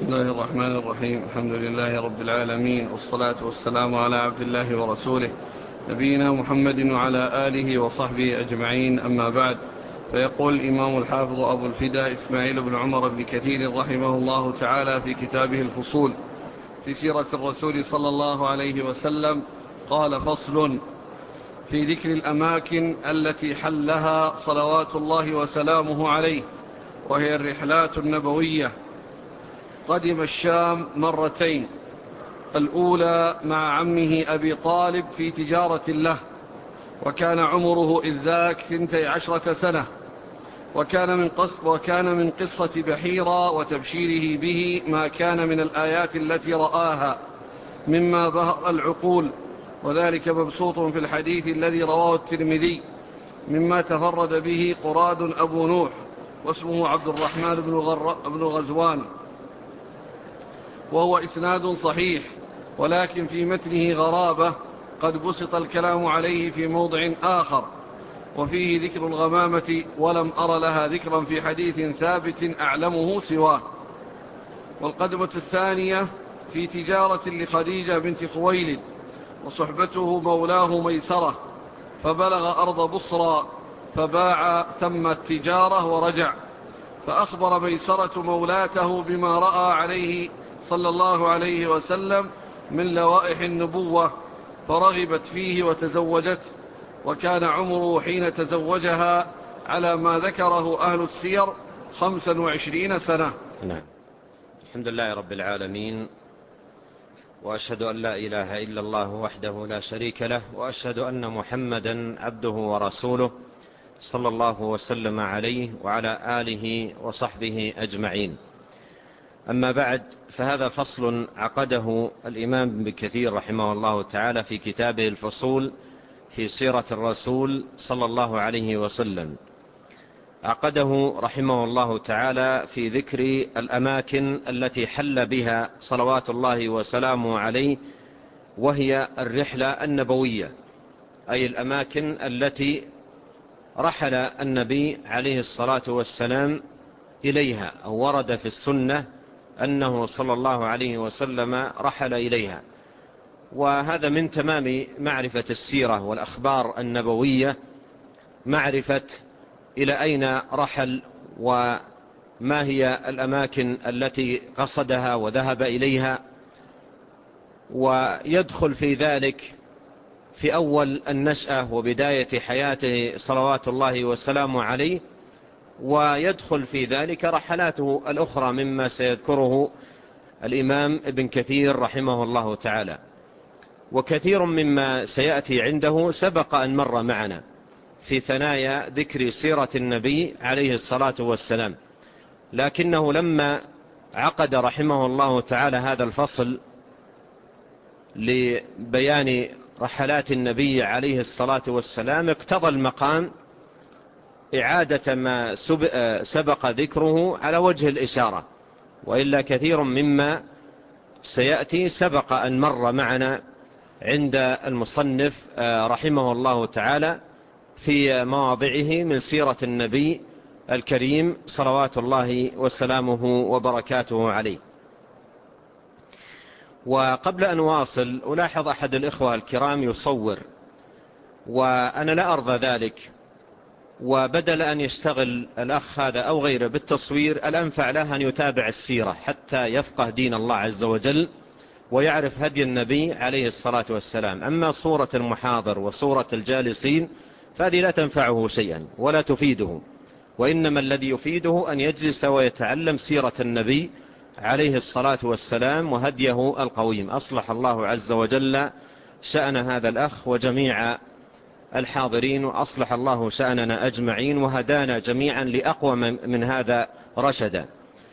بسم الله الرحمن الرحيم. الحمد لله رب العالمين، والصلاة والسلام على عبد الله ورسوله نبينا محمد وعلى آله وصحبه أجمعين، أما بعد. فيقول الإمام الحافظ أبو الفداء إسماعيل بن عمر بن كثير رحمه الله تعالى في كتابه الفصول في سيرة الرسول صلى الله عليه وسلم قال: فصل في ذكر الأماكن التي حلها صلوات الله وسلامه عليه، وهي الرحلات النبوية. قدم الشام مرتين، الأولى مع عمه أبي طالب في تجارة له، وكان عمره إذ ذاك 12 سنة، وكان من قصة بحيرة وتبشيره به ما كان من الآيات التي رآها مما بهر العقول، وذلك مبسوط في الحديث الذي رواه الترمذي مما تفرد به قراد أبو نوح، واسمه عبد الرحمن بن غزوان، وهو إسناد صحيح، ولكن في متنه غرابة قد بسط الكلام عليه في موضع آخر، وفيه ذكر الغمامة ولم أر لها ذكرا في حديث ثابت أعلمه سواه. والقدمة الثانية في تجارة لخديجة بنت خويلد، وصحبته مولاه ميسرة، فبلغ أرض بصرى فباع ثم التجارة ورجع، فأخبر ميسرة مولاته بما رأى عليه صلى الله عليه وسلم من لوائح النبوة، فرغبت فيه وتزوجته، وكان عمره حين تزوجها على ما ذكره أهل السير 25 سنة. نعم. الحمد لله رب العالمين، وأشهد أن لا إله إلا الله وحده لا شريك له، وأشهد أن محمدا عبده ورسوله صلى الله وسلم عليه وعلى آله وصحبه أجمعين. أما بعد، فهذا فصل عقده الإمام ابن كثير رحمه الله تعالى في كتابه الفصول في سيرة الرسول صلى الله عليه وسلم. عقده رحمه الله تعالى في ذكر الأماكن التي حل بها صلوات الله وسلامه عليه، وهي الرحلة النبوية، أي الأماكن التي رحل النبي عليه الصلاة والسلام إليها، أو ورد في السنة أنه صلى الله عليه وسلم رحل إليها. وهذا من تمام معرفة السيرة والأخبار النبوية، معرفة إلى أين رحل وما هي الأماكن التي قصدها وذهب إليها. ويدخل في ذلك في أول النشأة وبداية حياته صلوات الله وسلامه عليه، ويدخل في ذلك رحلاته الأخرى مما سيذكره الإمام ابن كثير رحمه الله تعالى. وكثير مما سيأتي عنده سبق أن مر معنا في ثنايا ذكر سيرة النبي عليه الصلاة والسلام، لكنه لما عقد رحمه الله تعالى هذا الفصل لبيان رحلات النبي عليه الصلاة والسلام، اقتضى المقام إعادة ما سبق ذكره على وجه الإشارة، وإلا كثير مما سيأتي سبق أن مر معنا عند المصنف رحمه الله تعالى في مواضعه من سيرة النبي الكريم صلوات الله وسلامه وبركاته عليه. وقبل أن واصل، ألاحظ أحد الإخوة الكرام يصور، وأنا لا أرضى ذلك، وبدل أن يشتغل الأخ هذا أو غيره بالتصوير، الأنفع له أن يتابع السيرة حتى يفقه دين الله عز وجل ويعرف هدي النبي عليه الصلاة والسلام. أما صورة المحاضر وصورة الجالسين فهذه لا تنفعه شيئا ولا تفيده، وإنما الذي يفيده أن يجلس ويتعلم سيرة النبي عليه الصلاة والسلام وهديه القويم. أصلح الله عز وجل شأن هذا الأخ وجميع الحاضرين، وأصلح الله شأننا أجمعين، وهدانا جميعا لأقوى من هذا رشدا.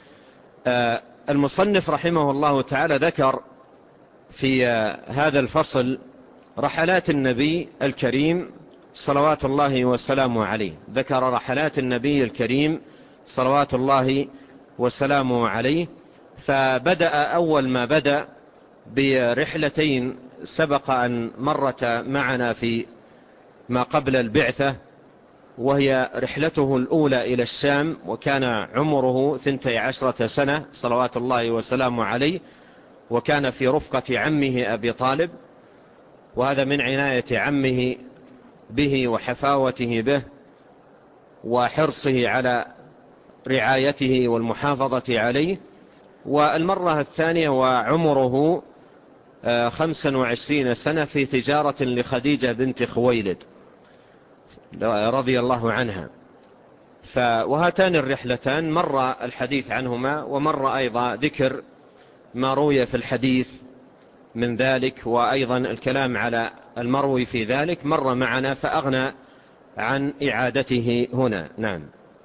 المصنف رحمه الله تعالى ذكر في هذا الفصل رحلات النبي الكريم صلوات الله وسلامه عليه. ذكر رحلات النبي الكريم صلوات الله وسلامه عليه، فبدأ أول ما بدأ برحلتين سبق أن مرت معنا في ما قبل البعثة، وهي رحلته الأولى إلى الشام، وكان عمره 12 سنة صلوات الله وسلامه عليه، وكان في رفقة عمه أبي طالب، وهذا من عناية عمه به وحفاوته به وحرصه على رعايته والمحافظة عليه. والمرة الثانية وعمره 25 سنة في تجارة لخديجة بنت خويلد رضي الله عنها. وهاتان الرحلتان مر الحديث عنهما، ومر أيضا ذكر ما روي في الحديث من ذلك، وأيضا الكلام على المروي في ذلك مر معنا، فأغنى عن إعادته هنا. نعم.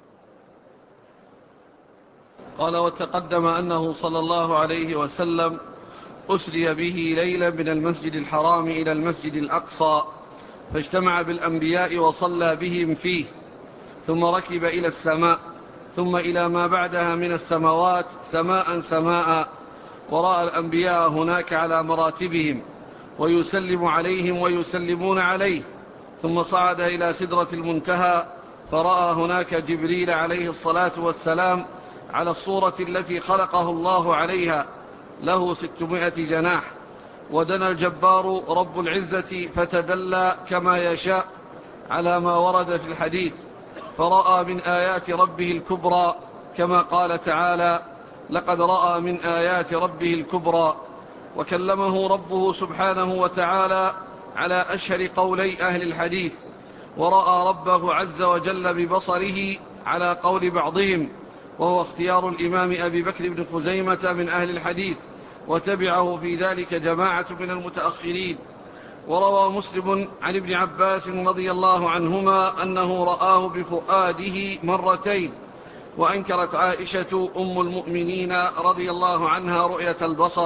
قال: وتقدم أنه صلى الله عليه وسلم أسري به ليلا من المسجد الحرام إلى المسجد الأقصى، فاجتمع بالأنبياء وصلى بهم فيه، ثم ركب إلى السماء، ثم إلى ما بعدها من السماوات سماء سماء، ورأى الأنبياء هناك على مراتبهم، ويسلم عليهم ويسلمون عليه، ثم صعد إلى سدرة المنتهى، فرأى هناك جبريل عليه الصلاة والسلام على الصورة التي خلقه الله عليها، له 600 جناح. ودنا الجبار رب العزة فتدلى كما يشاء على ما ورد في الحديث، فرأى من آيات ربه الكبرى، كما قال تعالى: لقد رأى من آيات ربه الكبرى. وكلمه ربه سبحانه وتعالى على أشهر قولي أهل الحديث، ورأى ربه عز وجل ببصره على قول بعضهم، وهو اختيار الإمام أبي بكر بن خزيمة من أهل الحديث، وتبعه في ذلك جماعة من المتأخرين. وروى مسلم عن ابن عباس رضي الله عنهما أنه رآه بفؤاده مرتين، وأنكرت عائشة أم المؤمنين رضي الله عنها رؤية البصر.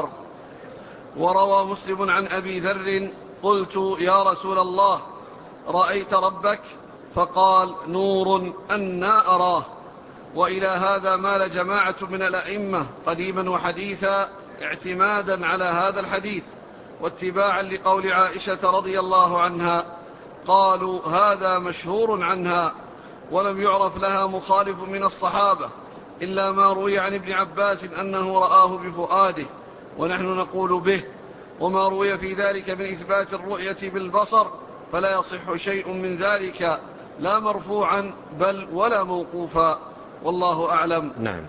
وروى مسلم عن أبي ذر: قلت: يا رسول الله، رأيت ربك؟ فقال: نور أنا أراه. وإلى هذا مال جماعة من الأئمة قديما وحديثا اعتمادا على هذا الحديث واتباعا لقول عائشة رضي الله عنها. قالوا: هذا مشهور عنها، ولم يعرف لها مخالف من الصحابة إلا ما روي عن ابن عباس أنه رآه بفؤاده، ونحن نقول به. وما روي في ذلك من إثبات الرؤية بالبصر فلا يصح شيء من ذلك، لا مرفوعا بل ولا موقوفا، والله أعلم. نعم.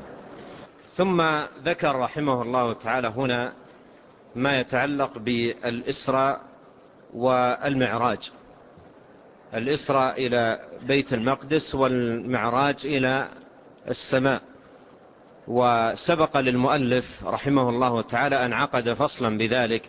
ثم ذكر رحمه الله تعالى هنا ما يتعلق بالإسراء والمعراج، الإسراء إلى بيت المقدس والمعراج إلى السماء. وسبق للمؤلف رحمه الله تعالى أن عقد فصلا بذلك،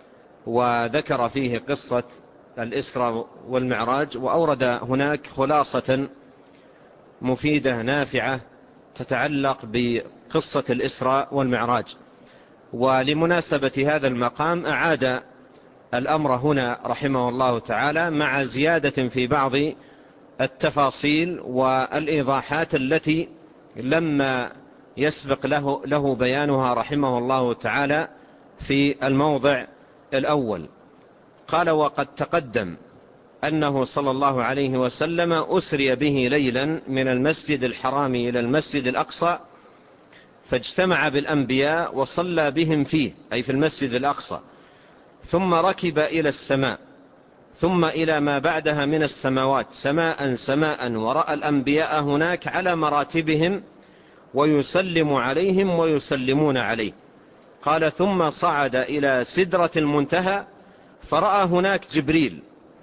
وذكر فيه قصة الإسراء والمعراج، وأورد هناك خلاصة مفيدة نافعة تتعلق بقصة الإسراء والمعراج. ولمناسبة هذا المقام أعاد الأمر هنا رحمه الله تعالى مع زيادة في بعض التفاصيل والإيضاحات التي لما يسبق له بيانها رحمه الله تعالى في الموضع الأول. قال: وقد تقدم أنه صلى الله عليه وسلم أسري به ليلا من المسجد الحرام إلى المسجد الأقصى، فاجتمع بالأنبياء وصلى بهم فيه، أي في المسجد الأقصى، ثم ركب إلى السماء، ثم إلى ما بعدها من السماوات سماء سماء، ورأى الأنبياء هناك على مراتبهم، ويسلم عليهم ويسلمون عليه. قال: ثم صعد إلى سدرة المنتهى، فرأى هناك جبريل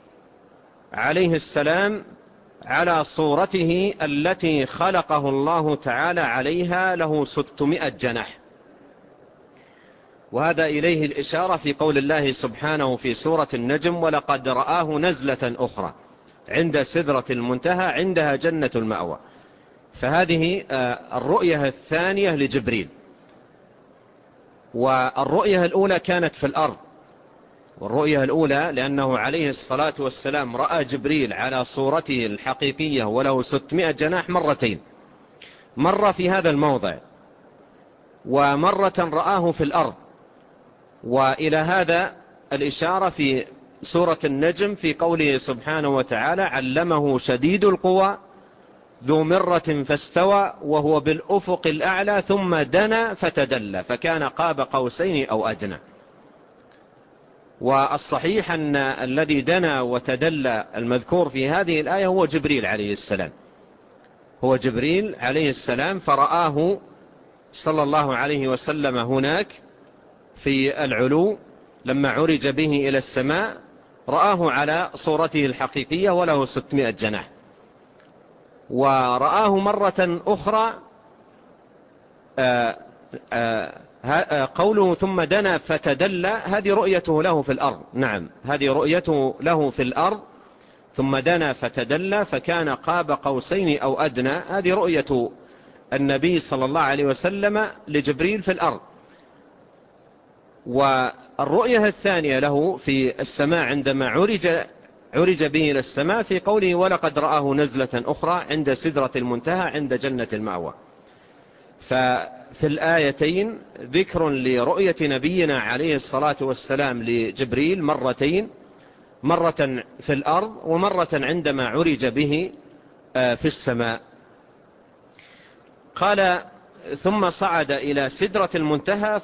عليه السلام على صورته التي خلقه الله تعالى عليها، له 600 جناح. وهذا إليه الإشارة في قول الله سبحانه في سورة النجم: ولقد رآه نزلة أخرى عند سدرة المنتهى عندها جنة المأوى. فهذه الرؤية الثانية لجبريل. والرؤية الأولى كانت في الأرض، والرؤية الأولى لأنه عليه الصلاة والسلام رأى جبريل على صورته الحقيقية وله 600 جناح مرتين، مرة في هذا الموضع ومرة رآه في الأرض. وإلى هذا الإشارة في سورة النجم في قوله سبحانه وتعالى: علمه شديد القوى ذو مرة فاستوى وهو بالأفق الأعلى ثم دنا فتدلى فكان قاب قوسين أو أدنى. والصحيح أن الذي دنا وتدلى المذكور في هذه الآية هو جبريل عليه السلام، هو جبريل عليه السلام، فرآه صلى الله عليه وسلم هناك في العلو لما عرج به إلى السماء، رآه على صورته الحقيقية وله 600 جناح. ورآه مرة أخرى قوله ثم دنا فتدلى هذه رؤيته له في الأرض. نعم، هذه رؤيته له في الأرض، ثم دنا فتدلى فكان قاب قوسين أو أدنى، هذه رؤية النبي صلى الله عليه وسلم لجبريل في الأرض. والرؤية الثانية له في السماء عندما عرج به إلى السماء في قوله ولقد رآه نزلة أخرى عند سدرة المنتهى عند جنة المأوى. ففي الآيتين ذكر لرؤية نبينا عليه الصلاة والسلام لجبريل مرتين، مرة في الأرض ومرة عندما عرج به في السماء. قال ثم صعد إلى سدرة المنتهى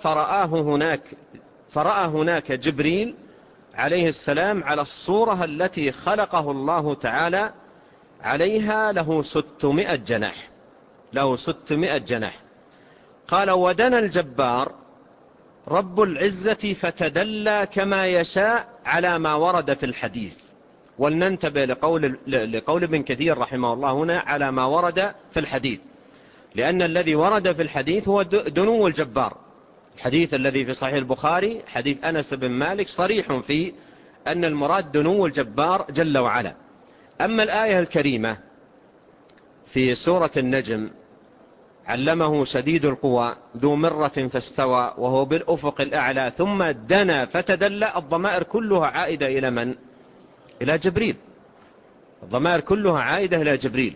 فرأى هناك جبريل عليه السلام على الصورة التي خلقه الله تعالى عليها، له 600 جناح، له 600 جناح. قال ودنا الجبار رب العزة فتدلى كما يشاء على ما ورد في الحديث. ولننتبه لقول ابن كثير رحمه الله هنا على ما ورد في الحديث، لأن الذي ورد في الحديث هو دنو الجبار. الحديث الذي في صحيح البخاري حديث أنس بن مالك صريح في أن المراد دنو الجبار جل وعلا. أما الآية الكريمة في سورة النجم علمه شديد القوى ذو مرة فاستوى وهو بالأفق الأعلى ثم دنا فتدلى، الضمائر كلها عائدة إلى من؟ إلى جبريل، الضمائر كلها عائدة إلى جبريل.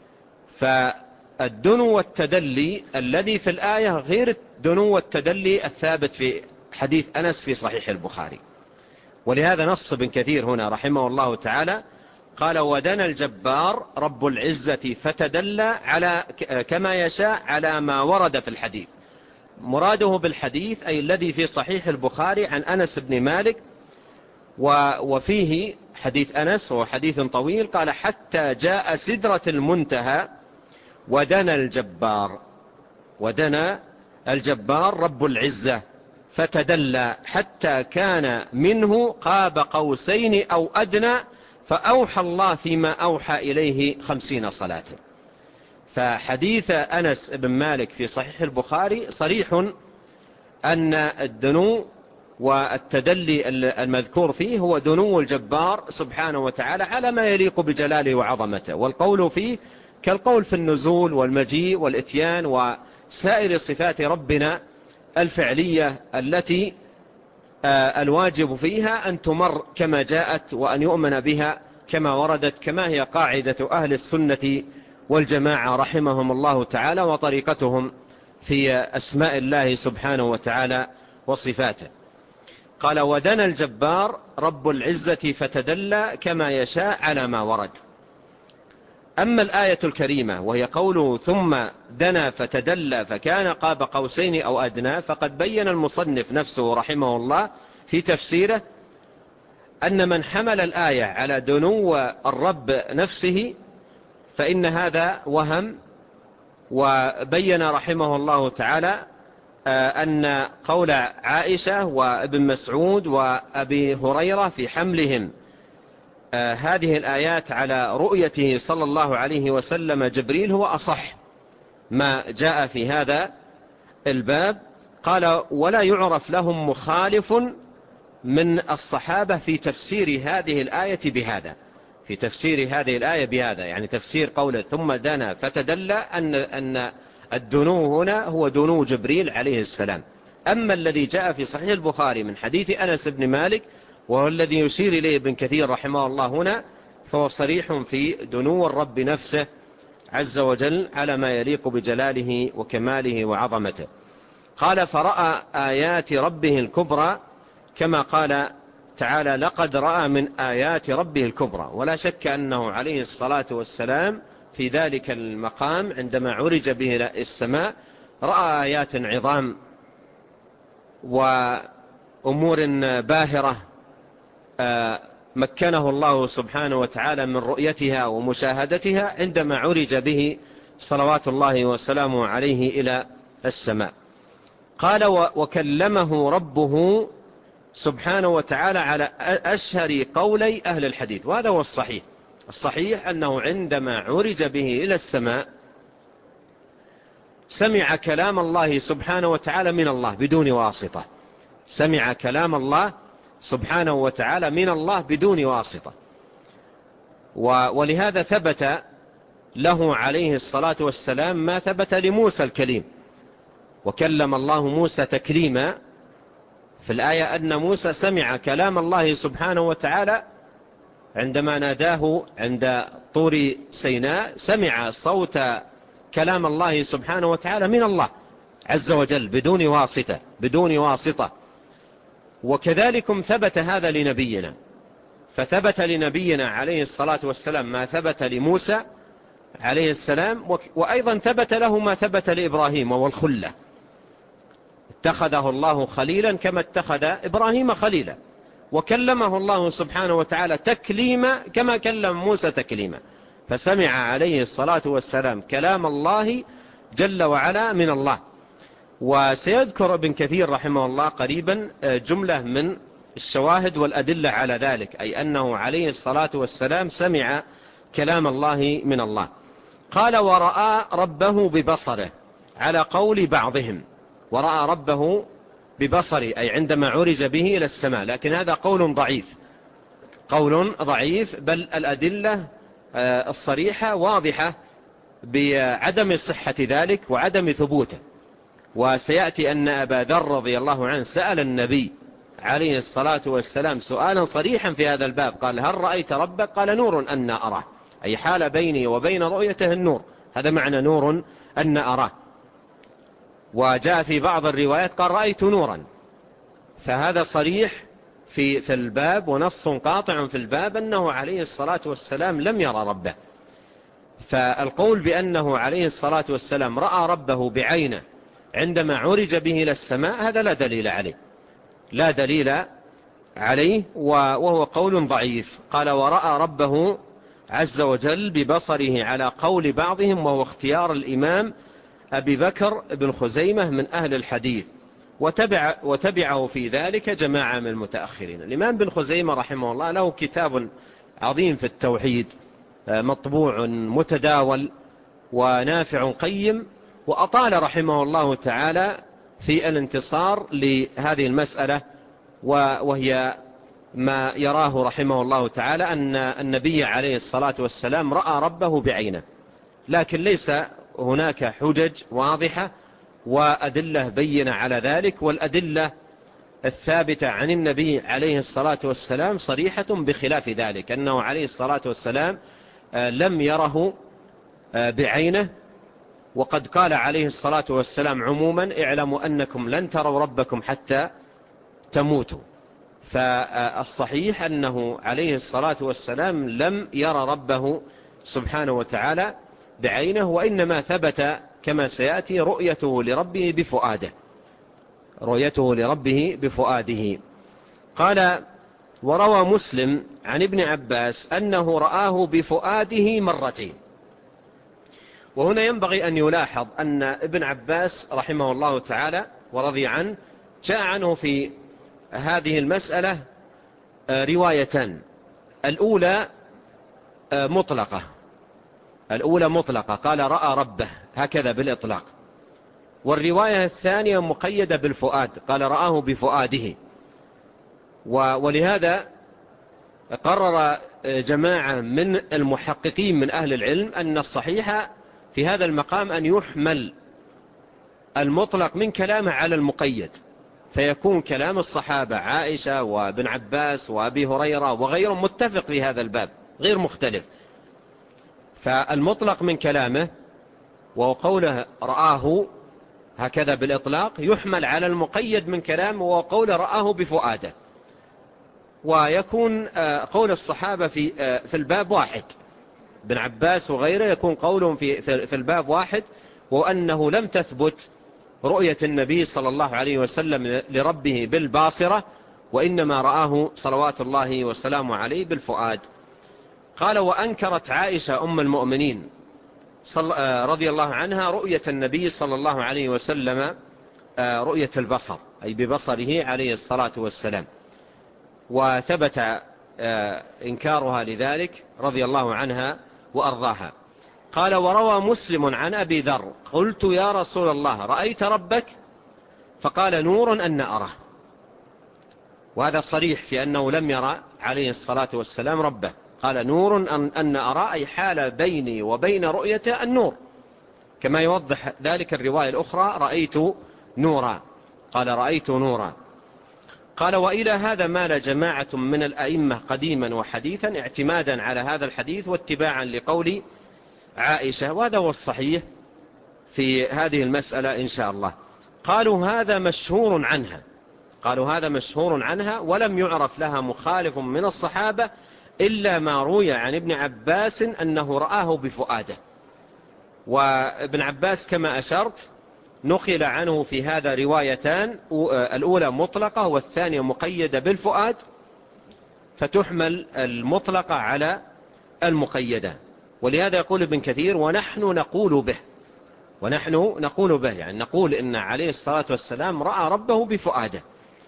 فالدنو والتدلي الذي في الآية غير الدنو والتدلي الثابت في حديث أنس في صحيح البخاري. ولهذا نص ابن كثير هنا رحمه الله تعالى قال ودنا الجبار رب العزة فتدلى على كما يشاء على ما ورد في الحديث. مراده بالحديث أي الذي في صحيح البخاري عن أنس بن مالك، وفيه حديث أنس وهو حديث طويل، قال حتى جاء سدرة المنتهى ودنا الجبار رب العزة فتدلى حتى كان منه قاب قوسين أو أدنى فأوحى الله فيما أوحى إليه 50 صلاة. فحديث أنس بن مالك في صحيح البخاري صريح أن الدنو والتدلي المذكور فيه هو دنو الجبار سبحانه وتعالى على ما يليق بجلاله وعظمته، والقول فيه كالقول في النزول والمجيء والإتيان وسائر صفات ربنا الفعلية التي الواجب فيها أن تمر كما جاءت وأن يؤمن بها كما وردت، كما هي قاعدة أهل السنة والجماعة رحمهم الله تعالى وطريقتهم في أسماء الله سبحانه وتعالى وصفاته. قال ودنا الجبار رب العزة فتدلى كما يشاء على ما ورد. أما الآية الكريمة وهي قوله ثم دنا فتدلى فكان قاب قوسين أو أدنى، فقد بين المصنف نفسه رحمه الله في تفسيره أن من حمل الآية على دنو الرب نفسه فإن هذا وهم. وبين رحمه الله تعالى أن قول عائشة وابن مسعود وأبي هريرة في حملهم هذه الآيات على رؤيته صلى الله عليه وسلم جبريل هو أصح ما جاء في هذا الباب. قال ولا يعرف لهم مخالف من الصحابة في تفسير هذه الآية بهذا، في تفسير هذه الآية بهذا، يعني تفسير قوله ثم دنا فتدلى أن الدنو هنا هو دنو جبريل عليه السلام. أما الذي جاء في صحيح البخاري من حديث أنس بن مالك وهو الذي يشير إليه ابن كثير رحمه الله هنا، فهو صريح في دنو الرب نفسه عز وجل على ما يليق بجلاله وكماله وعظمته. قال فرأى آيات ربه الكبرى كما قال تعالى لقد رأى من آيات ربه الكبرى. ولا شك أنه عليه الصلاة والسلام في ذلك المقام عندما عرج به إلى السماء رأى آيات عظام وأمور باهرة مكنه الله سبحانه وتعالى من رؤيتها ومشاهدتها عندما عرج به صلوات الله وسلامه عليه إلى السماء. قال وكلمه ربه سبحانه وتعالى على أشهر قولي أهل الحديث، وهذا هو الصحيح. الصحيح أنه عندما عرج به إلى السماء سمع كلام الله سبحانه وتعالى من الله بدون واسطة، سمع كلام الله سبحانه وتعالى من الله بدون واسطة. ولهذا ثبت له عليه الصلاة والسلام ما ثبت لموسى الكليم، وكلم الله موسى تكليما في الآية أن موسى سمع كلام الله سبحانه وتعالى عندما ناداه عند طور سيناء، سمع صوت كلام الله سبحانه وتعالى من الله عز وجل بدون واسطة. وكذلك ثبت هذا لنبينا، فثبت لنبينا عليه الصلاة والسلام ما ثبت لموسى عليه السلام، وأيضا ثبت له ما ثبت لإبراهيم والخلة، اتخذه الله خليلا كما اتخذ إبراهيم خليلا، وكلمه الله سبحانه وتعالى تكليما كما كلم موسى تكليما. فسمع عليه الصلاة والسلام كلام الله جل وعلا من الله. وسيذكر ابن كثير رحمه الله قريبا جملة من الشواهد والأدلة على ذلك، أي أنه عليه الصلاة والسلام سمع كلام الله من الله. قال ورأى ربه ببصره على قول بعضهم، ورأى ربه ببصره أي عندما عرج به إلى السماء، لكن هذا قول ضعيف، بل الأدلة الصريحة واضحة بعدم صحة ذلك وعدم ثبوته. وسيأتي أن أبا ذر رضي الله عنه سأل النبي عليه الصلاة والسلام سؤالا صريحا في هذا الباب، قال هل رأيت ربك؟ قال نور أن أراه، أي حال بيني وبين رؤيته النور، هذا معنى نور أن أراه. وجاء في بعض الروايات قال رأيت نورا، فهذا صريح في الباب ونص قاطع في الباب أنه عليه الصلاة والسلام لم يرى ربه. فالقول بأنه عليه الصلاة والسلام رأى ربه بعينه عندما عرج به إلى السماء هذا لا دليل عليه وهو قول ضعيف. قال ورأى ربه عز وجل ببصره على قول بعضهم، وهو اختيار الإمام أبي بكر بن خزيمة من أهل الحديث، وتبعه في ذلك جماعة من المتأخرين. الإمام بن خزيمة رحمه الله له كتاب عظيم في التوحيد مطبوع متداول ونافع قيم، وأطال رحمه الله تعالى في الانتصار لهذه المسألة، وهي ما يراه رحمه الله تعالى أن النبي عليه الصلاة والسلام رأى ربه بعينه، لكن ليس هناك حجج واضحة وأدلة بينة على ذلك، والأدلة الثابتة عن النبي عليه الصلاة والسلام صريحة بخلاف ذلك، أنه عليه الصلاة والسلام لم يره بعينه. وقد قال عليه الصلاة والسلام عموما اعلموا أنكم لن تروا ربكم حتى تموتوا. فالصحيح أنه عليه الصلاة والسلام لم يرى ربه سبحانه وتعالى بعينه، وإنما ثبت كما سيأتي رؤيته لربه بفؤاده. قال وروى مسلم عن ابن عباس أنه رآه بفؤاده مرتين. وهنا ينبغي أن يلاحظ أن ابن عباس رحمه الله تعالى ورضي عنه جاء عنه في هذه المسألة روايتان، الأولى مطلقة قال رأى ربه هكذا بالإطلاق، والرواية الثانية مقيدة بالفؤاد قال رآه بفؤاده. ولهذا قرر جماعة من المحققين من أهل العلم أن الصحيح في هذا المقام أن يحمل المطلق من كلامه على المقيد، فيكون كلام الصحابة عائشة وابن عباس وأبي هريرة وغيرهم متفق في هذا الباب غير مختلف. فالمطلق من كلامه وهو قوله رآه هكذا بالإطلاق يحمل على المقيد من كلامه وهو قوله رآه بفؤاده، ويكون قول الصحابة في الباب واحد، ابن عباس وغيره يكون قولهم في الباب واحد، وأنه لم تثبت رؤية النبي صلى الله عليه وسلم لربه بالباصرة، وإنما رآه صلوات الله وسلامه عليه بالفؤاد. قال: وأنكرت عائشة أم المؤمنين رضي الله عنها رؤية النبي صلى الله عليه وسلم رؤية البصر، أي ببصره عليه الصلاة والسلام، وثبت إنكارها لذلك رضي الله عنها وأرضاها. قال: وروى مسلم عن أبي ذر: قلت يا رسول الله رأيت ربك؟ فقال: نور أن أراه. وهذا صريح في أنه لم يرى عليه الصلاة والسلام ربه. قال: نور أن أرى، أي حال بيني وبين رؤيته النور، كما يوضح ذلك الرواية الأخرى: رأيت نورا. قال: رأيت نورا. قال: وإلى هذا مال جماعة من الأئمة قديما وحديثا اعتمادا على هذا الحديث واتباعا لقول عائشة، وهذا هو الصحيح في هذه المسألة إن شاء الله. قالوا: هذا مشهور عنها، قالوا هذا مشهور عنها، ولم يعرف لها مخالف من الصحابة إلا ما روي عن ابن عباس أنه رآه بفؤاده. وابن عباس كما أشرت نقل عنه في هذا روايتان، الأولى مطلقة والثانية مقيدة بالفؤاد، فتحمل المطلقة على المقيدة. ولهذا يقول ابن كثير: ونحن نقول به، ونحن نقول به، يعني نقول إن عليه الصلاة والسلام رأى ربه بفؤاده.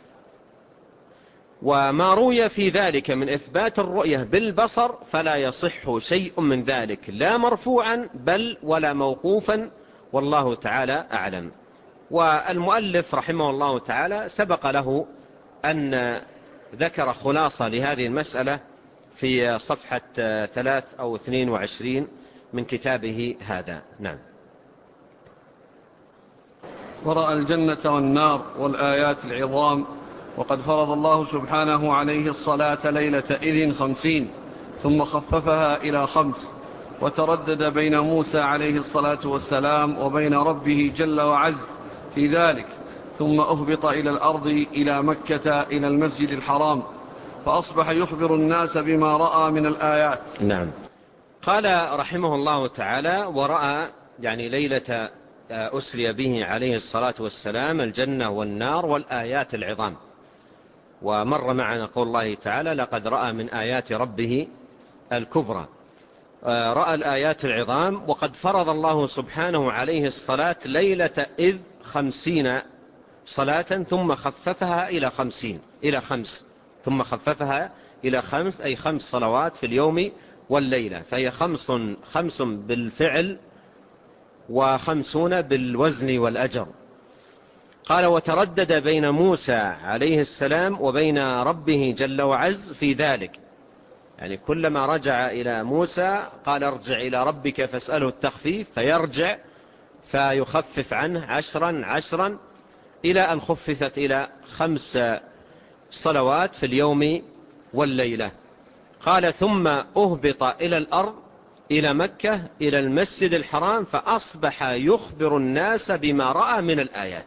وما روي في ذلك من إثبات الرؤية بالبصر فلا يصح شيء من ذلك، لا مرفوعا بل ولا موقوفا، والله تعالى أعلم. والمؤلف رحمه الله تعالى سبق له أن ذكر خلاصة لهذه المسألة في صفحة 3 أو 22 من كتابه هذا. نعم. ورأى الجنة والنار والآيات العظام، وقد فرض الله سبحانه عليه الصلاة ليلة إذن 50 ثم خففها إلى 5، وتردد بين موسى عليه الصلاة والسلام وبين ربه جل وعز في ذلك، ثم أهبط إلى الأرض إلى مكة إلى المسجد الحرام، فأصبح يخبر الناس بما رأى من الآيات. نعم. قال رحمه الله تعالى: ورأى يعني ليلة أسري به عليه الصلاة والسلام الجنة والنار والآيات العظام. ومر معنا قول الله تعالى: لقد رأى من آيات ربه الكبرى. رأى الآيات العظام، وقد فرض الله سبحانه عليه الصلاة ليلة إذ 50 صلاة ثم خففها إلى 5 ثم خففها إلى 5، أي 5 صلوات في اليوم والليلة، فهي 5 بالفعل و50 بالوزن والأجر. قال: وتردد بين موسى عليه السلام وبين ربه جل وعز في ذلك، يعني كلما رجع إلى موسى قال: ارجع إلى ربك فاسأله التخفيف، فيرجع فيخفف عنه 10 إلى أن خففت إلى 5 صلوات في اليوم والليلة. قال: ثم أهبط إلى الأرض إلى مكة إلى المسجد الحرام، فأصبح يخبر الناس بما رأى من الآيات،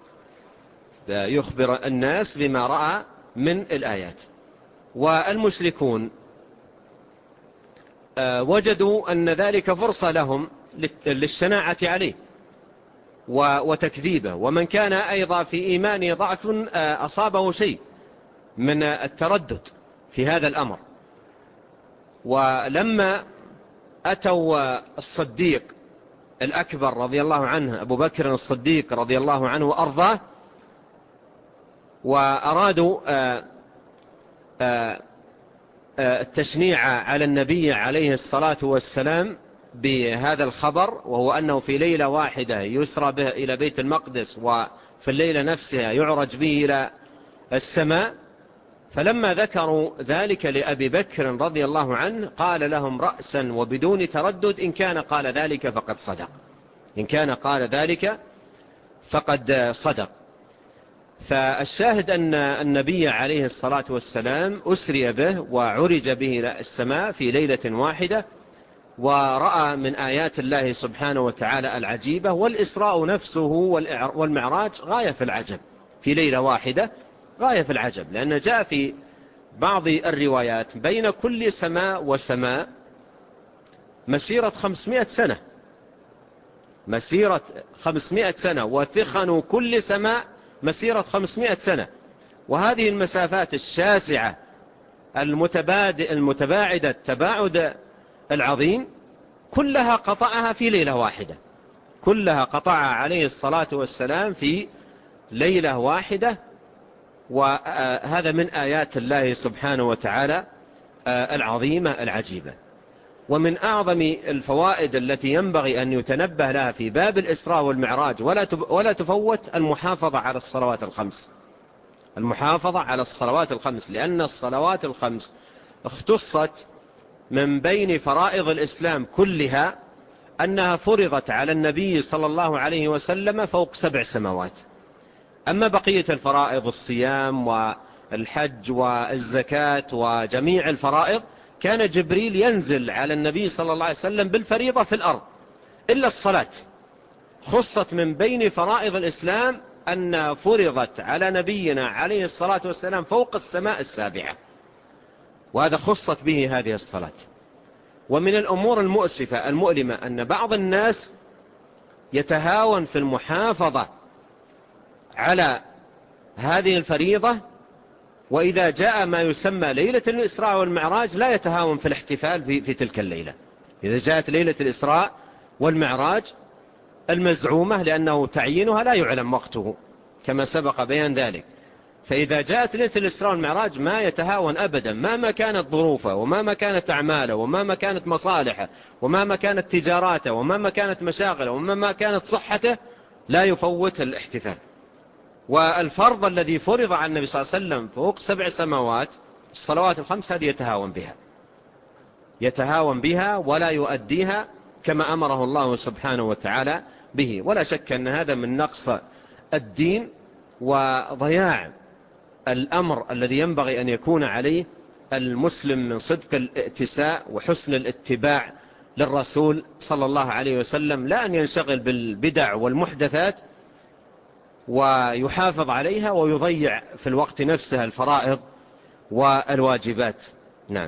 يخبر الناس بما رأى من الآيات. والمشركون وجدوا أن ذلك فرصة لهم للشناعة عليه وتكذيبه، ومن كان أيضا في إيمانه ضعف أصابه شيء من التردد في هذا الأمر. ولما أتوا الصديق الأكبر رضي الله عنه أبو بكر الصديق رضي الله عنه وأرضاه، وأرادوا التشنيع على النبي عليه الصلاة والسلام بهذا الخبر، وهو أنه في ليلة واحدة يسرى به إلى بيت المقدس، وفي الليلة نفسها يعرج به إلى السماء، فلما ذكروا ذلك لأبي بكر رضي الله عنه قال لهم رأسا وبدون تردد: إن كان قال ذلك فقد صدق، إن كان قال ذلك فقد صدق. فالشاهد أن النبي عليه الصلاة والسلام أسري به وعرج به إلى السماء في ليلة واحدة، ورأى من آيات الله سبحانه وتعالى العجيبة. والإسراء نفسه والمعراج غاية في العجب في ليلة واحدة، غاية في العجب، لأن جاء في بعض الروايات بين كل سماء وسماء مسيرة 500 سنة، مسيرة 500 سنة، وثخن كل سماء مسيرة 500 سنة. وهذه المسافات الشاسعة المتباعدة التباعد العظيم كلها قطعها في ليلة واحدة، كلها قطعها عليه الصلاة والسلام في ليلة واحدة. وهذا من آيات الله سبحانه وتعالى العظيمة العجيبة. ومن أعظم الفوائد التي ينبغي أن يتنبه لها في باب الإسراء والمعراج ولا تفوت المحافظة على الصلوات الخمس، المحافظة على الصلوات الخمس، لأن الصلوات الخمس اختصت من بين فرائض الإسلام كلها أنها فرضت على النبي صلى الله عليه وسلم فوق 7 سماوات. أما بقية الفرائض الصيام والحج والزكاة وجميع الفرائض كان جبريل ينزل على النبي صلى الله عليه وسلم بالفريضة في الأرض، إلا الصلاة خصت من بين فرائض الإسلام أن فرضت على نبينا عليه الصلاة والسلام فوق السماء السابعة، وهذا خصت به هذه الصلاة. ومن الأمور المؤسفة المؤلمة أن بعض الناس يتهاون في المحافظة على هذه الفريضة، وإذا جاء ما يسمى ليلة الإسراء والمعراج لا يتهاون في الاحتفال في تلك الليلة. إذا جاءت ليلة الإسراء والمعراج المزعومة، لأنه تعيينها لا يعلم وقته كما سبق بيان ذلك، فإذا جاءت ليلة الإسراء والمعراج ما يتهاون أبدا، مهما كانت ظروفه ومهما كانت أعماله ومهما كانت مصالحه ومهما كانت تجاراته ومهما كانت مشاغله ومهما كانت صحته لا يفوت الاحتفال. والفرض الذي فرض على النبي صلى الله عليه وسلم فوق 7 سماوات الصلوات الخمس هذه يتهاون بها ولا يؤديها كما أمره الله سبحانه وتعالى به. ولا شك أن هذا من نقص الدين وضياع الأمر الذي ينبغي أن يكون عليه المسلم من صدق الائتساء وحسن الاتباع للرسول صلى الله عليه وسلم، لا أن ينشغل بالبدع والمحدثات ويحافظ عليها ويضيع في الوقت نفسه الفرائض والواجبات. نعم.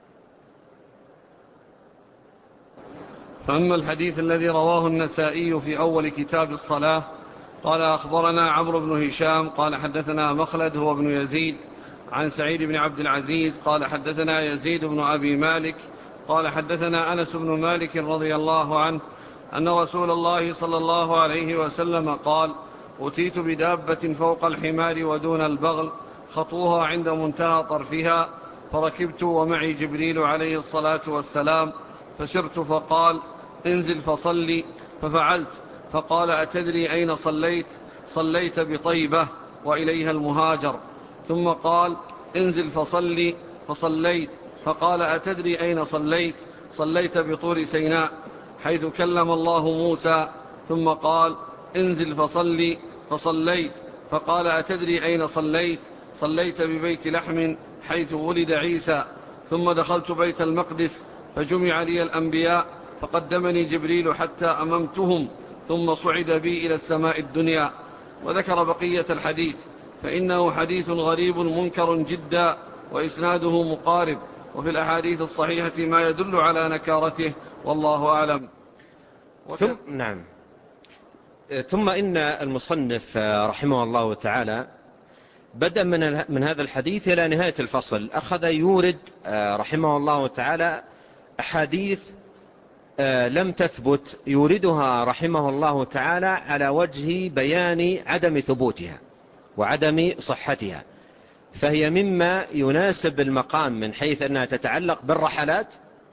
فأما الحديث الذي رواه النسائي في أول كتاب الصلاة قال أخبرنا عمرو بن هشام قال حدثنا مخلد هو ابن يزيد عن سعيد بن عبد العزيز قال حدثنا يزيد بن أبي مالك قال حدثنا أنس بن مالك رضي الله عنه أن رسول الله صلى الله عليه وسلم قال: أتيت بدابة فوق الحمار ودون البغل خطوها عند منتهى طرفها، فركبت ومعي جبريل عليه الصلاة والسلام، فسرت فقال: انزل فصلي، ففعلت، فقال: أتدري أين صليت؟ صليت بطيبة وإليها المهاجر. ثم قال: انزل فصلي، فصليت، فقال: أتدري أين صليت؟ صليت بطور سيناء حيث كلم الله موسى. ثم قال: انزل فصلي، فصليت، فقال: أتدري أين صليت؟ صليت ببيت لحم حيث ولد عيسى. ثم دخلت بيت المقدس فجمع لي الأنبياء فقدمني جبريل حتى أممتهم، ثم صعد بي إلى السماء الدنيا. وذكر بقية الحديث، فإنه حديث غريب منكر جدا وإسناده مقارب، وفي الأحاديث الصحيحة ما يدل على نكارته، والله أعلم. نعم. ثم إن المصنف رحمه الله تعالى بدأ من هذا الحديث إلى نهاية الفصل أخذ يورد رحمه الله تعالى أحاديث لم تثبت، يوردها رحمه الله تعالى على وجه بيان عدم ثبوتها وعدم صحتها، فهي مما يناسب المقام من حيث أنها تتعلق بالرحلات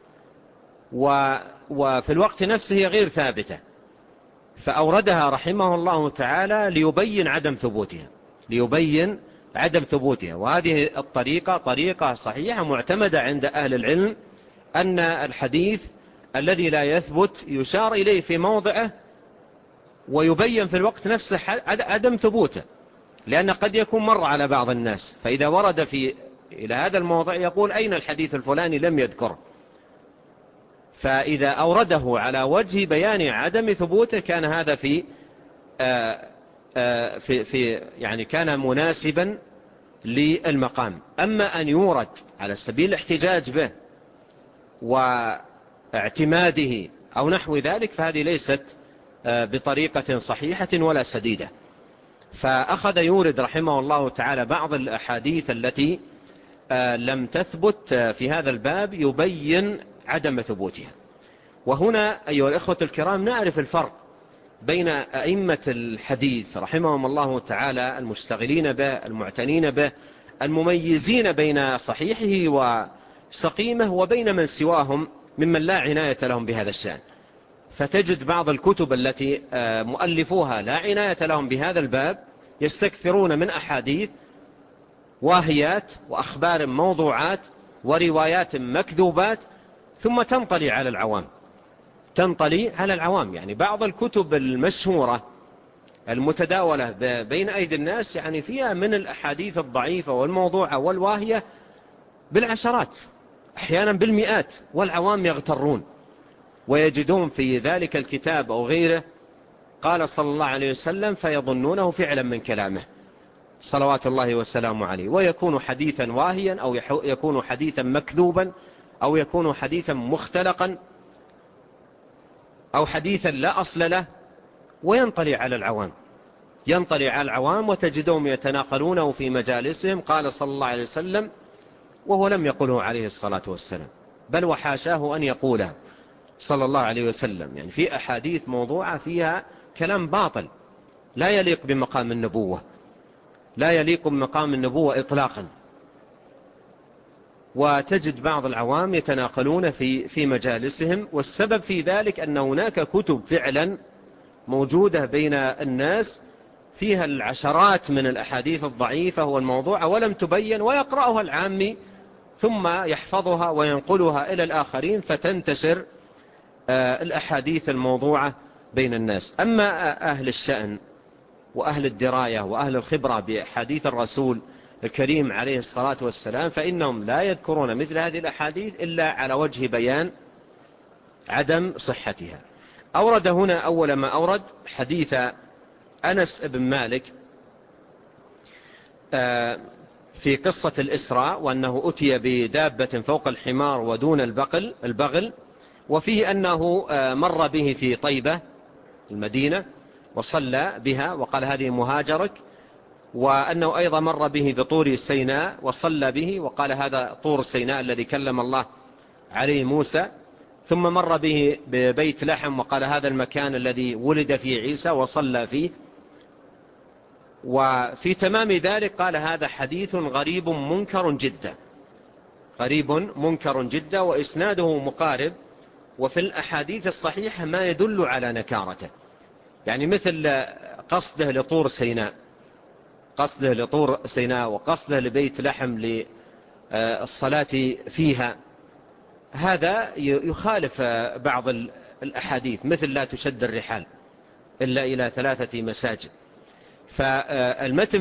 وفي الوقت نفسه هي غير ثابتة، فأوردها رحمه الله تعالى ليبين عدم ثبوتها. وهذه الطريقة طريقة صحيحة معتمدة عند أهل العلم، أن الحديث الذي لا يثبت يشار إليه في موضعه ويبين في الوقت نفسه عدم ثبوته، لأن قد يكون مر على بعض الناس، فإذا ورد إلى هذا الموضع يقول: أين الحديث الفلاني؟ لم يذكره. فإذا أورده على وجه بيان عدم ثبوته كان هذا في يعني كان مناسبا للمقام. أما أن يورد على سبيل الاحتجاج به اعتماده أو نحو ذلك، فهذه ليست بطريقة صحيحة ولا سديدة. فأخذ يورد رحمه الله تعالى بعض الأحاديث التي لم تثبت في هذا الباب يبين عدم ثبوتها. وهنا أيها الإخوة الكرام نعرف الفرق بين أئمة الحديث رحمهم الله تعالى المشتغلين به المعتنين به المميزين بين صحيحه وسقيمه، وبين من سواهم ممن لا عناية لهم بهذا الشأن. فتجد بعض الكتب التي مؤلفوها لا عناية لهم بهذا الباب يستكثرون من أحاديث واهيات وأخبار موضوعات وروايات مكذوبات، ثم تنطلي على العوام. يعني بعض الكتب المشهورة المتداولة بين أيدي الناس يعني فيها من الأحاديث الضعيفة والموضوعة والواهية بالعشرات أحيانا بالمئات، والعوام يغترون ويجدون في ذلك الكتاب أو غيره قال صلى الله عليه وسلم فيظنونه فعلا من كلامه صلوات الله وسلامه عليه، ويكون حديثا واهيا أو يكون حديثا مكذوبا أو يكون حديثا مختلقا أو حديثا لا أصل له، وينطلي على العوام وتجدهم يتناقلونه في مجالسهم قال صلى الله عليه وسلم وهو لم يقله عليه الصلاة والسلام، بل وحاشاه أن يقوله صلى الله عليه وسلم. يعني في أحاديث موضوعة فيها كلام باطل لا يليق بمقام النبوة إطلاقا. وتجد بعض العوام يتناقلون في مجالسهم، والسبب في ذلك أن هناك كتب فعلا موجودة بين الناس فيها العشرات من الأحاديث الضعيفة والموضوعة ولم تبين، ويقرأها العامي ثم يحفظها وينقلها إلى الآخرين فتنتشر الأحاديث الموضوعة بين الناس. أما أهل الشأن وأهل الدراية وأهل الخبرة بحديث الرسول الكريم عليه الصلاة والسلام فإنهم لا يذكرون مثل هذه الأحاديث إلا على وجه بيان عدم صحتها. أورد هنا أول ما أورد حديث أنس بن مالك في قصة الإسراء، وأنه أتي بدابة فوق الحمار ودون البغل، وفيه أنه مر به في طيبة المدينة وصلى بها وقال هذه مهاجرك، وأنه أيضا مر به بطور سيناء وصلى به وقال هذا طور سيناء الذي كلم الله عليه موسى، ثم مر به ببيت لحم وقال هذا المكان الذي ولد فيه عيسى وصلى فيه. وفي تمام ذلك قال هذا حديث غريب منكر جدا وإسناده مقارب، وفي الأحاديث الصحيحة ما يدل على نكارته، يعني مثل قصده لطور سيناء وقصده لبيت لحم للصلاة فيها، هذا يخالف بعض الأحاديث مثل لا تشد الرحال إلا إلى 3 مساجد. فالمتن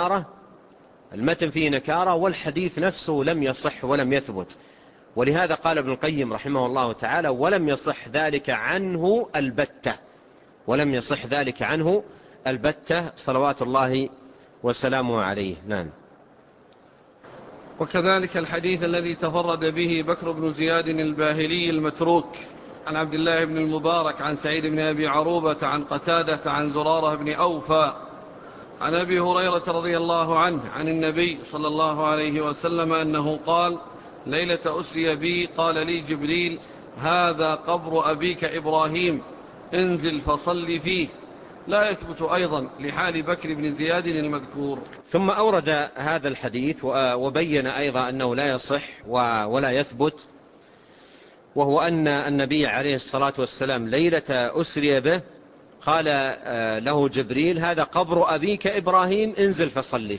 فيه نكارة والحديث نفسه لم يصح ولم يثبت، ولهذا قال ابن القيم رحمه الله تعالى ولم يصح ذلك عنه البتة صلوات الله وسلامه عليه. نعم. وكذلك الحديث الذي تفرد به بكر بن زياد الباهلي المتروك عن عبد الله بن المبارك عن سعيد بن أبي عروبة عن قتادة عن زرارة بن أوفى عن أبي هريرة رضي الله عنه عن النبي صلى الله عليه وسلم أنه قال ليلة أسري بي قال لي جبريل هذا قبر أبيك إبراهيم انزل فصل فيه، لا يثبت أيضا لحال بكر بن زياد المذكور. ثم أورد هذا الحديث وبين أيضا أنه لا يصح ولا يثبت، وهو أن النبي عليه الصلاة والسلام ليلة أسري به قال له جبريل هذا قبر أبيك إبراهيم انزل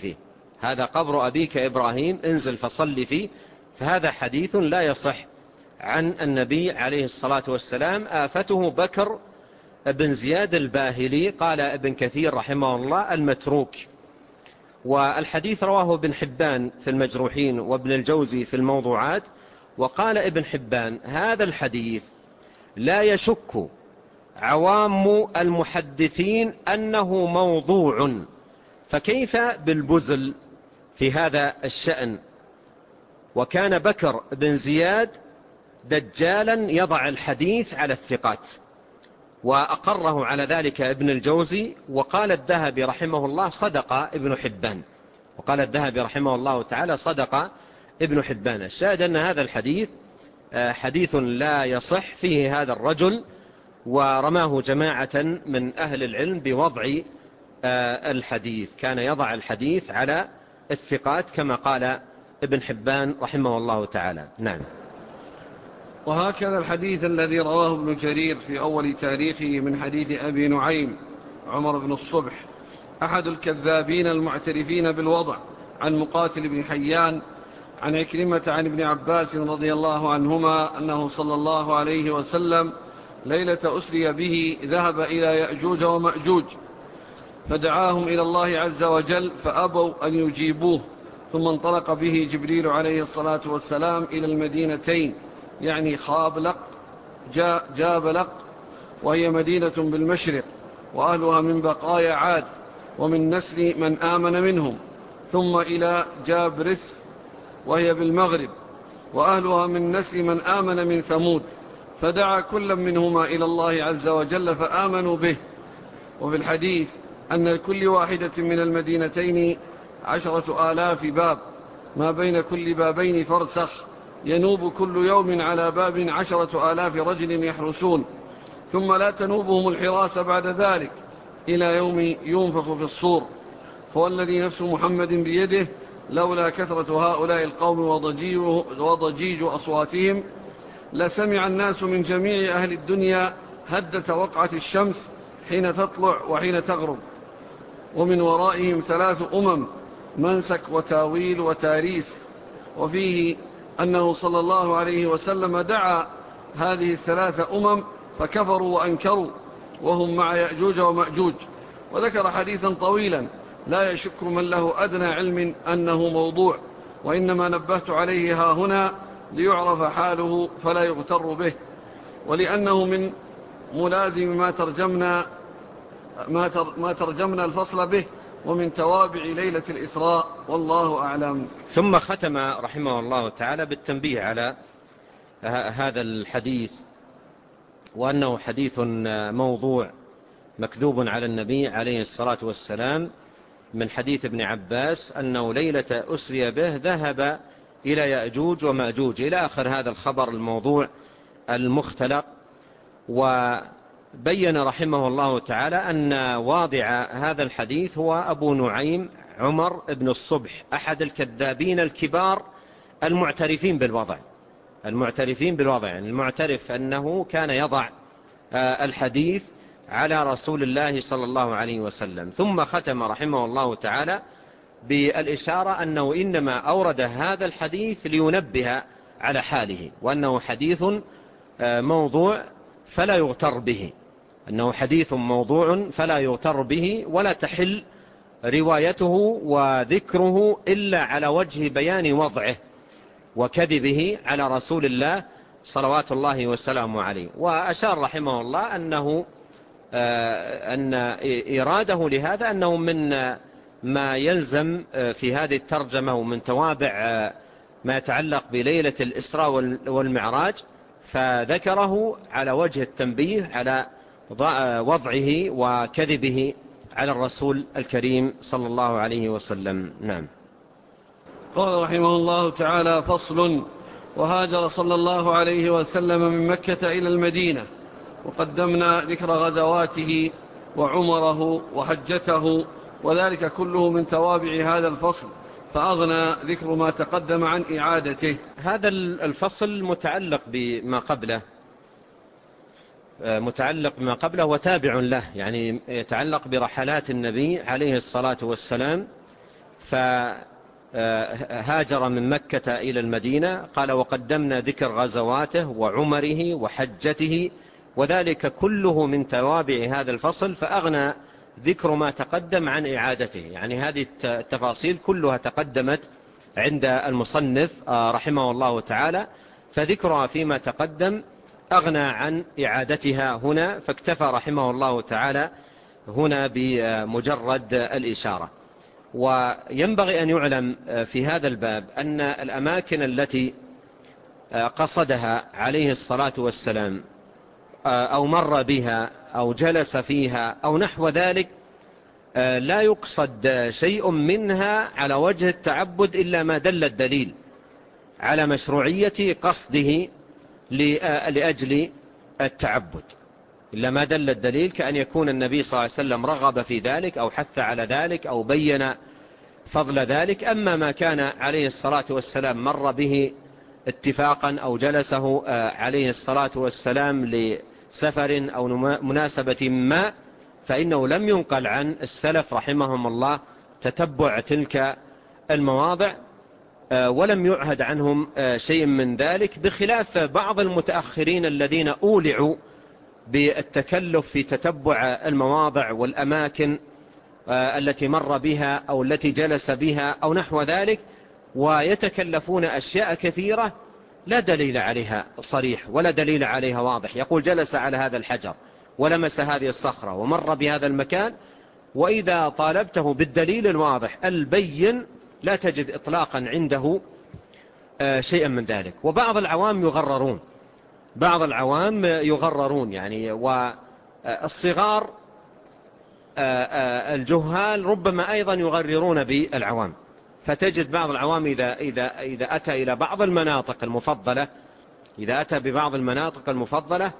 فصل فيه، فهذا حديث لا يصح عن النبي عليه الصلاة والسلام. آفته بكر بن زياد الباهلي، قال ابن كثير رحمه الله المتروك. والحديث رواه ابن حبان في المجروحين وابن الجوزي في الموضوعات، وقال ابن حبان هذا الحديث لا يشك عوام المحدثين أنه موضوع، فكيف بالبزل في هذا الشأن؟ وكان بكر بن زياد دجالا يضع الحديث على الثقات، وأقره على ذلك ابن الجوزي. وقال الذهبي رحمه الله صدق ابن حبان، وقال الذهبي رحمه الله تعالى صدق ابن حبان. الشاهد أن هذا الحديث حديث لا يصح فيه هذا الرجل، ورماه جماعة من أهل العلم بوضع الحديث، كان يضع الحديث على الثقات كما قال ابن حبان رحمه الله تعالى. نعم. وهكذا الحديث الذي رواه ابن جرير في أول تاريخه من حديث أبي نعيم عمر بن الصبح أحد الكذابين المعترفين بالوضع، عن مقاتل بن حيان عن عكرمة عن ابن عباس رضي الله عنهما أنه صلى الله عليه وسلم ليلة أسري به ذهب إلى يأجوج ومأجوج فدعاهم إلى الله عز وجل فأبوا أن يجيبوه، ثم انطلق به جبريل عليه الصلاة والسلام إلى المدينتين، يعني خابلق جابلق، وهي مدينة بالمشرق وأهلها من بقايا عاد ومن نسل من آمن منهم، ثم إلى جابرس وهي بالمغرب وأهلها من نسل من آمن من ثمود، فدعا كل منهما إلى الله عز وجل فآمنوا به. وفي الحديث أن لكل واحدة من المدينتين 10,000 باب، ما بين كل بابين فرسخ، ينوب كل يوم على باب 10,000 رجل يحرسون، ثم لا تنوبهم الحراسة بعد ذلك إلى يوم ينفخ في الصور. فوالذي نفس محمد بيده لولا كثرة هؤلاء القوم وضجيج أصواتهم لسمع الناس من جميع أهل الدنيا هدة وقعة الشمس حين تطلع وحين تغرب، ومن ورائهم 3 منسك وتاويل وتاريس. وفيه أنه صلى الله عليه وسلم دعا هذه 3 فكفروا وأنكروا وهم مع يأجوج ومأجوج. وذكر حديثا طويلا لا يشك من له أدنى علم أنه موضوع، وإنما نبهت عليه ها هنا ليعرف حاله فلا يغتر به، ولأنه من ملازم ما ترجمنا الفصل به ومن توابع ليلة الإسراء، والله أعلم. ثم ختم رحمه الله تعالى بالتنبيه على هذا الحديث، وأنه حديث موضوع مكذوب على النبي عليه الصلاة والسلام، من حديث ابن عباس أنه ليلة أسري به ذهب إلى يأجوج ومأجوج إلى آخر هذا الخبر الموضوع المختلق. وبين رحمه الله تعالى أن واضع هذا الحديث هو أبو نعيم عمر بن الصبح، أحد الكذابين الكبار المعترفين بالوضع، يعني المعترف أنه كان يضع الحديث على رسول الله صلى الله عليه وسلم. ثم ختم رحمه الله تعالى بالإشارة أنه إنما أورد هذا الحديث لينبه على حاله، وأنه حديث موضوع فلا يغتر به، أنه حديث موضوع فلا يغتر به، ولا تحل روايته وذكره إلا على وجه بيان وضعه وكذبه على رسول الله صلوات الله وسلامه عليه. وأشار رحمه الله أن إراده لهذا أنه من ما يلزم في هذه الترجمة ومن توابع ما يتعلق بليلة الإسراء والمعراج، فذكره على وجه التنبيه على وضعه وكذبه على الرسول الكريم صلى الله عليه وسلم. نعم. قال رحمه الله تعالى: فصل. وهاجر صلى الله عليه وسلم من مكة إلى المدينة، وقدمنا ذكر غزواته وعمره وحجته، وذلك كله من توابع هذا الفصل، فأغنى ذكر ما تقدم عن إعادته. هذا الفصل متعلق بما قبله وتابع له، يعني يتعلق برحلات النبي عليه الصلاة والسلام. فهاجر من مكة إلى المدينة، قال: وقدمنا ذكر غزواته وعمره وحجته، وذلك كله من توابع هذا الفصل، فأغنى ذكر ما تقدم عن إعادته. يعني هذه التفاصيل كلها تقدمت عند المصنف رحمه الله تعالى، فذكرها فيما تقدم أغنى عن إعادتها هنا، فاكتفى رحمه الله تعالى هنا بمجرد الإشارة. وينبغي أن يعلم في هذا الباب أن الأماكن التي قصدها عليه الصلاة والسلام أو مر بها أو جلس فيها أو نحو ذلك، لا يقصد شيء منها على وجه التعبد إلا ما دل الدليل على مشروعية قصده لأجل التعبد، إلا ما دل الدليل، كأن يكون النبي صلى الله عليه وسلم رغب في ذلك أو حث على ذلك أو بين فضل ذلك. أما ما كان عليه الصلاة والسلام مر به اتفاقا أو جلسه عليه الصلاة والسلام لسفر أو مناسبة ما، فإنه لم ينقل عن السلف رحمهم الله تتبع تلك المواضع، ولم يعهد عنهم شيء من ذلك، بخلاف بعض المتأخرين الذين أولعوا بالتكلف في تتبع المواضع والأماكن التي مر بها أو التي جلس بها أو نحو ذلك، ويتكلفون أشياء كثيرة لا دليل عليها صريح ولا دليل عليها واضح. يقول جلس على هذا الحجر ولمس هذه الصخرة ومر بهذا المكان، وإذا طالبته بالدليل الواضح البين لا تجد إطلاقا عنده شيئا من ذلك. وبعض العوام يغررون، بعض العوام يغررون يعني، والصغار الجهال ربما أيضا يغررون بالعوام. فتجد بعض العوام إذا أتى إلى بعض المناطق المفضلة، إذا أتى ببعض المناطق المفضلة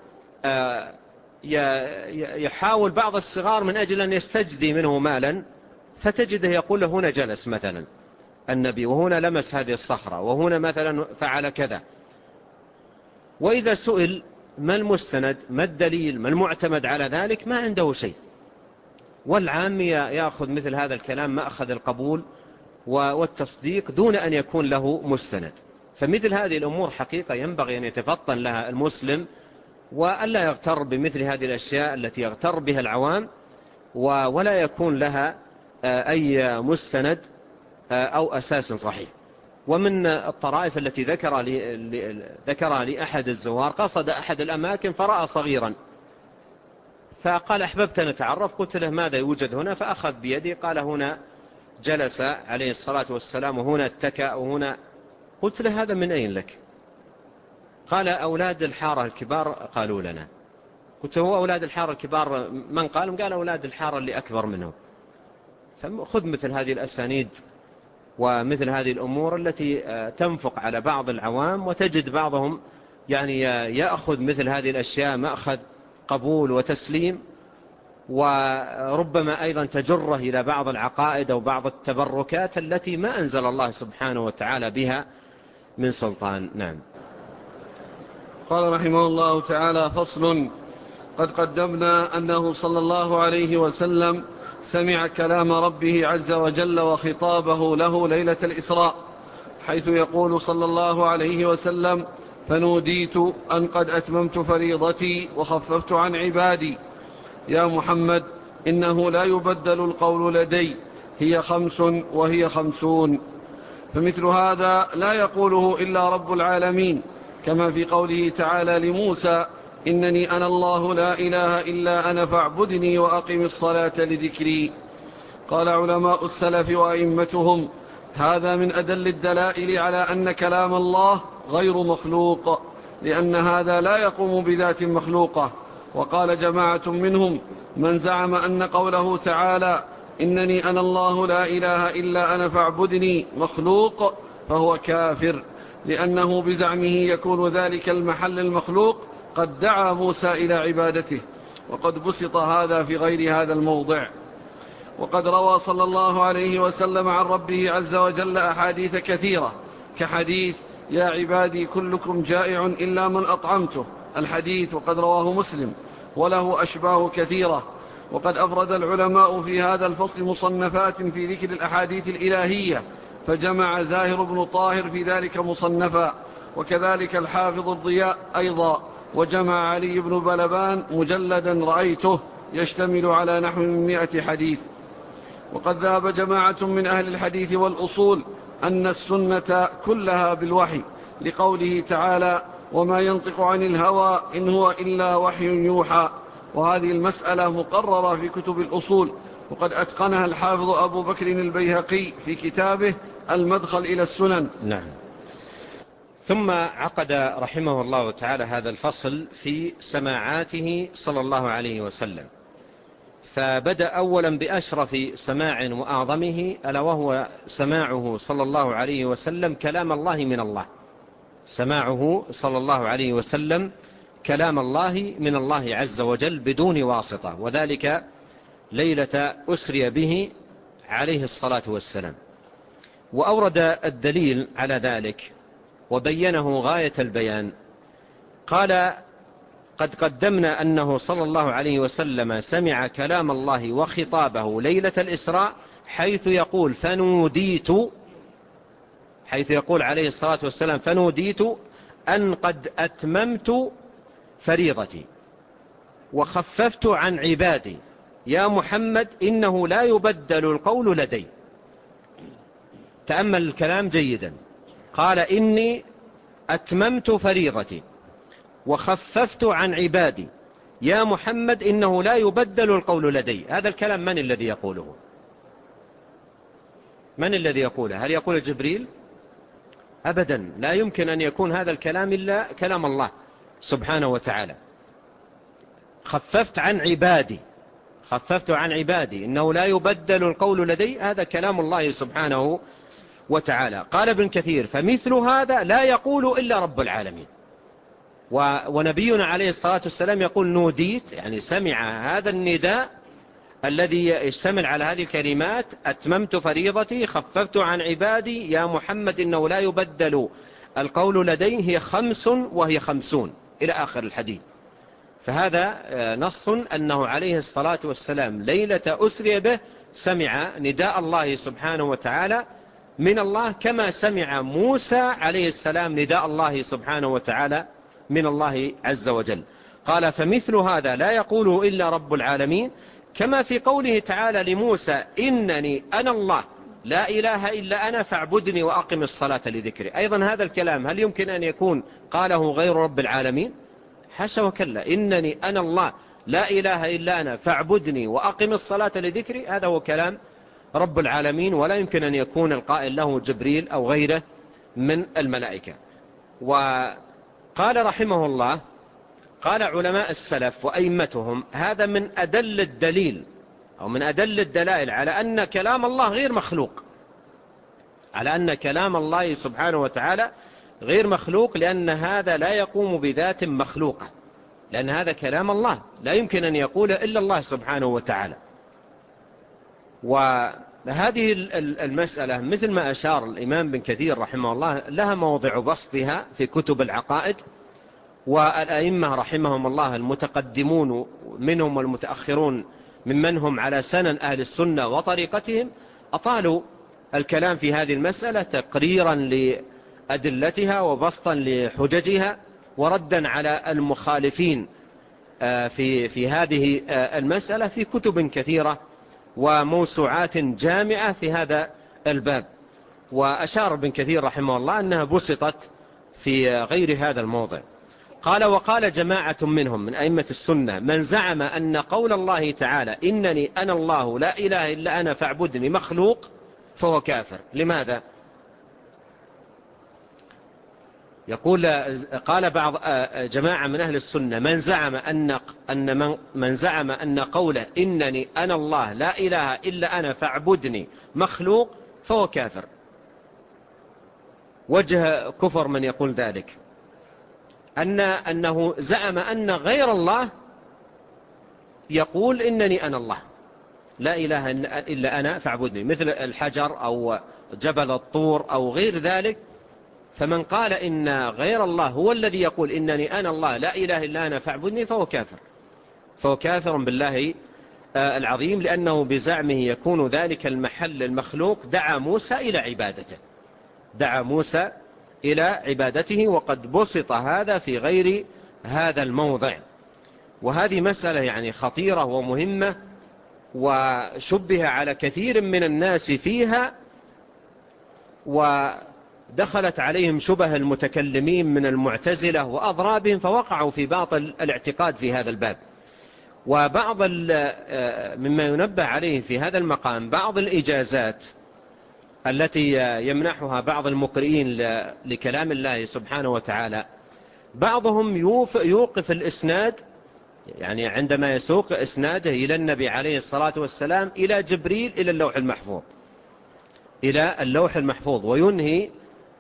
يحاول بعض الصغار من أجل أن يستجدي منه مالا، فتجده يقول له هنا جلس مثلا النبي، وهنا لمس هذه الصخرة، وهنا مثلا فعل كذا. وإذا سئل ما المستند ما الدليل ما المعتمد على ذلك، ما عنده شيء. والعام يأخذ مثل هذا الكلام مأخذ القبول والتصديق دون أن يكون له مستند. فمثل هذه الأمور حقيقة ينبغي أن يتفطن لها المسلم، وألا يغتر بمثل هذه الأشياء التي يغتر بها العوام ولا يكون لها أي مستند أو أساس صحيح. ومن الطرائف التي ذكر لي أحد الزوار، قصد أحد الأماكن فرأى صغيرا فقال أحببت أن أتعرف. قلت له ماذا يوجد هنا؟ فأخذ بيدي قال هنا جلس عليه الصلاة والسلام وهنا اتكأ وهنا. قلت له هذا من أين لك؟ قال أولاد الحارة الكبار قالوا لنا. قلت هو أولاد الحارة الكبار من قال؟ قال أولاد الحارة اللي أكبر منهم. فخذ مثل هذه الأسانيد ومثل هذه الأمور التي تنفق على بعض العوام، وتجد بعضهم يعني يأخذ مثل هذه الأشياء مأخذ قبول وتسليم، وربما أيضا تجره إلى بعض العقائد أو بعض التبركات التي ما أنزل الله سبحانه وتعالى بها من سلطان. نعم. قال رحمه الله تعالى: فصل. قد قدمنا أنه صلى الله عليه وسلم سمع كلام ربه عز وجل وخطابه له ليلة الإسراء، حيث يقول صلى الله عليه وسلم: فنوديت أن قد أتممت فريضتي وخففت عن عبادي. يا محمد إنه لا يبدل القول لدي، هي 5 وهي 50. فمثل هذا لا يقوله إلا رب العالمين، كما في قوله تعالى لموسى: إنني أنا الله لا إله إلا أنا فاعبدني وأقم الصلاة لذكري. قال علماء السلف وأئمتهم: هذا من أدل الدلائل على أن كلام الله غير مخلوق، لأن هذا لا يقوم بذات مخلوقة. وقال جماعة منهم من زعم أن قوله تعالى إنني أنا الله لا إله إلا أنا فاعبدني مخلوق فهو كافر، لأنه بزعمه يكون ذلك المحل المخلوق قد دعا موسى إلى عبادته، وقد بسط هذا في غير هذا الموضع. وقد روى صلى الله عليه وسلم عن ربه عز وجل أحاديث كثيرة، كحديث يا عبادي كلكم جائع إلا من أطعمته الحديث، وقد رواه مسلم، وله أشباه كثيرة. وقد أفرد العلماء في هذا الفصل مصنفات في ذكر الأحاديث الإلهية، فجمع زاهر بن طاهر في ذلك مصنفا، وكذلك الحافظ الضياء أيضا، وجمع علي بن بلبان مجلدا رأيته يشتمل على نحو من 100 حديث. وقد ذهب جماعة من أهل الحديث والأصول أن السنة كلها بالوحي، لقوله تعالى وما ينطق عن الهوى إن هو إلا وحي يوحى. وهذه المسألة مقررة في كتب الأصول، وقد أتقنها الحافظ أبو بكر البيهقي في كتابه المدخل إلى السنن. نعم. ثم عقد رحمه الله تعالى هذا الفصل في سماعاته صلى الله عليه وسلم، فبدأ أولا بأشرف سماع وأعظمه، ألا وهو سماعه صلى الله عليه وسلم كلام الله من الله. سماعه صلى الله عليه وسلم كلام الله من الله عز وجل بدون واسطة، وذلك ليلة أسري به عليه الصلاة والسلام. وأورد الدليل على ذلك وبينه غاية البيان. قال: قد قدمنا أنه صلى الله عليه وسلم سمع كلام الله وخطابه ليلة الإسراء، حيث يقول عليه الصلاة والسلام: فنوديت أن قد أتممت فريضتي وخففت عن عبادي، يا محمد إنه لا يبدل القول لدي. تأمل الكلام جيدا. قال: إني أتممت فريضتي وخففت عن عبادي، يا محمد إنه لا يبدل القول لدي. هذا الكلام من الذي يقوله؟ من الذي يقوله؟ هل يقول جبريل؟ أبدا، لا يمكن أن يكون هذا الكلام إلا كلام الله سبحانه وتعالى. خففت عن عبادي إنه لا يبدل القول لدي، هذا كلام الله سبحانه وتعالى. قال ابن كثير: فمثل هذا لا يقول إلا رب العالمين. ونبينا عليه الصلاة والسلام يقول: نوديت، يعني سمع هذا النداء الذي يشتمل على هذه الكلمات: أتممت فريضتي، خففت عن عبادي، يا محمد إنه لا يبدل القول لديه، هي 5 وهي 50 إلى آخر الحديث. فهذا نص أنه عليه الصلاة والسلام ليلة أسري به سمع نداء الله سبحانه وتعالى من الله، كما سمع موسى عليه السلام نداء الله سبحانه وتعالى من الله عز وجل. قال: فمثل هذا لا يقوله إلا رب العالمين، كما في قوله تعالى لموسى: إنني أنا الله لا إله إلا أنا فاعبدني وأقم الصلاة لذكري. أيضا هذا الكلام هل يمكن أن يكون قاله غير رب العالمين؟ حاشا وكلا. إنني أنا الله لا إله إلا أنا فاعبدني وأقم الصلاة لذكري، هذا هو كلام رب العالمين، ولا يمكن أن يكون القائل له جبريل أو غيره من الملائكة. وقال رحمه الله: قال علماء السلف وأئمتهم: هذا من أدل الدليل أو من أدل الدلائل على أن كلام الله غير مخلوق، على أن كلام الله سبحانه وتعالى غير مخلوق، لأن هذا لا يقوم بذات مخلوقة، لأن هذا كلام الله لا يمكن أن يقول إلا الله سبحانه وتعالى. وهذه المسألة مثل ما أشار الإمام بن كثير رحمه الله لها موضع بسطها في كتب العقائد، والأئمة رحمهم الله المتقدمون منهم والمتأخرون ممن هم على سنن أهل السنة وطريقتهم أطالوا الكلام في هذه المسألة تقريرا لأدلتها وبسطا لحججها وردا على المخالفين في هذه المسألة في كتب كثيرة وموسوعات جامعة في هذا الباب. وأشار ابن كثير رحمه الله أنها بسطت في غير هذا الموضع. قال: وقال جماعة منهم من أئمة السنة: من زعم أن قول الله تعالى إنني أنا الله لا إله إلا أنا فاعبدني مخلوق فهو كافر. لماذا؟ يقول: قال بعض جماعة من أهل السنة: من زعم أن قوله إنني أنا الله لا إله إلا أنا فاعبدني مخلوق فهو كافر. وجه كفر من يقول ذلك أنه زعم أن غير الله يقول إنني أنا الله لا إله إلا أنا فاعبدني، مثل الحجر أو جبل الطور أو غير ذلك. فمن قال إن غير الله هو الذي يقول إنني أنا الله لا إله إلا أنا فاعبدني فهو كافر، فهو كافر بالله العظيم، لأنه بزعمه يكون ذلك المحل المخلوق دعا موسى إلى عبادته، وقد بسط هذا في غير هذا الموضع. وهذه مسألة يعني خطيرة ومهمة، وشبه على كثير من الناس فيها، ودخلت عليهم شبه المتكلمين من المعتزلة وأضرابهم، فوقعوا في باطل الاعتقاد في هذا الباب. وبعض مما ينبه عليه في هذا المقام بعض الإجازات التي يمنحها بعض المقرئين لكلام الله سبحانه وتعالى، بعضهم يوقف الإسناد، يعني عندما يسوق إسناده إلى النبي عليه الصلاة والسلام إلى جبريل إلى اللوح المحفوظ، إلى اللوح المحفوظ، وينهي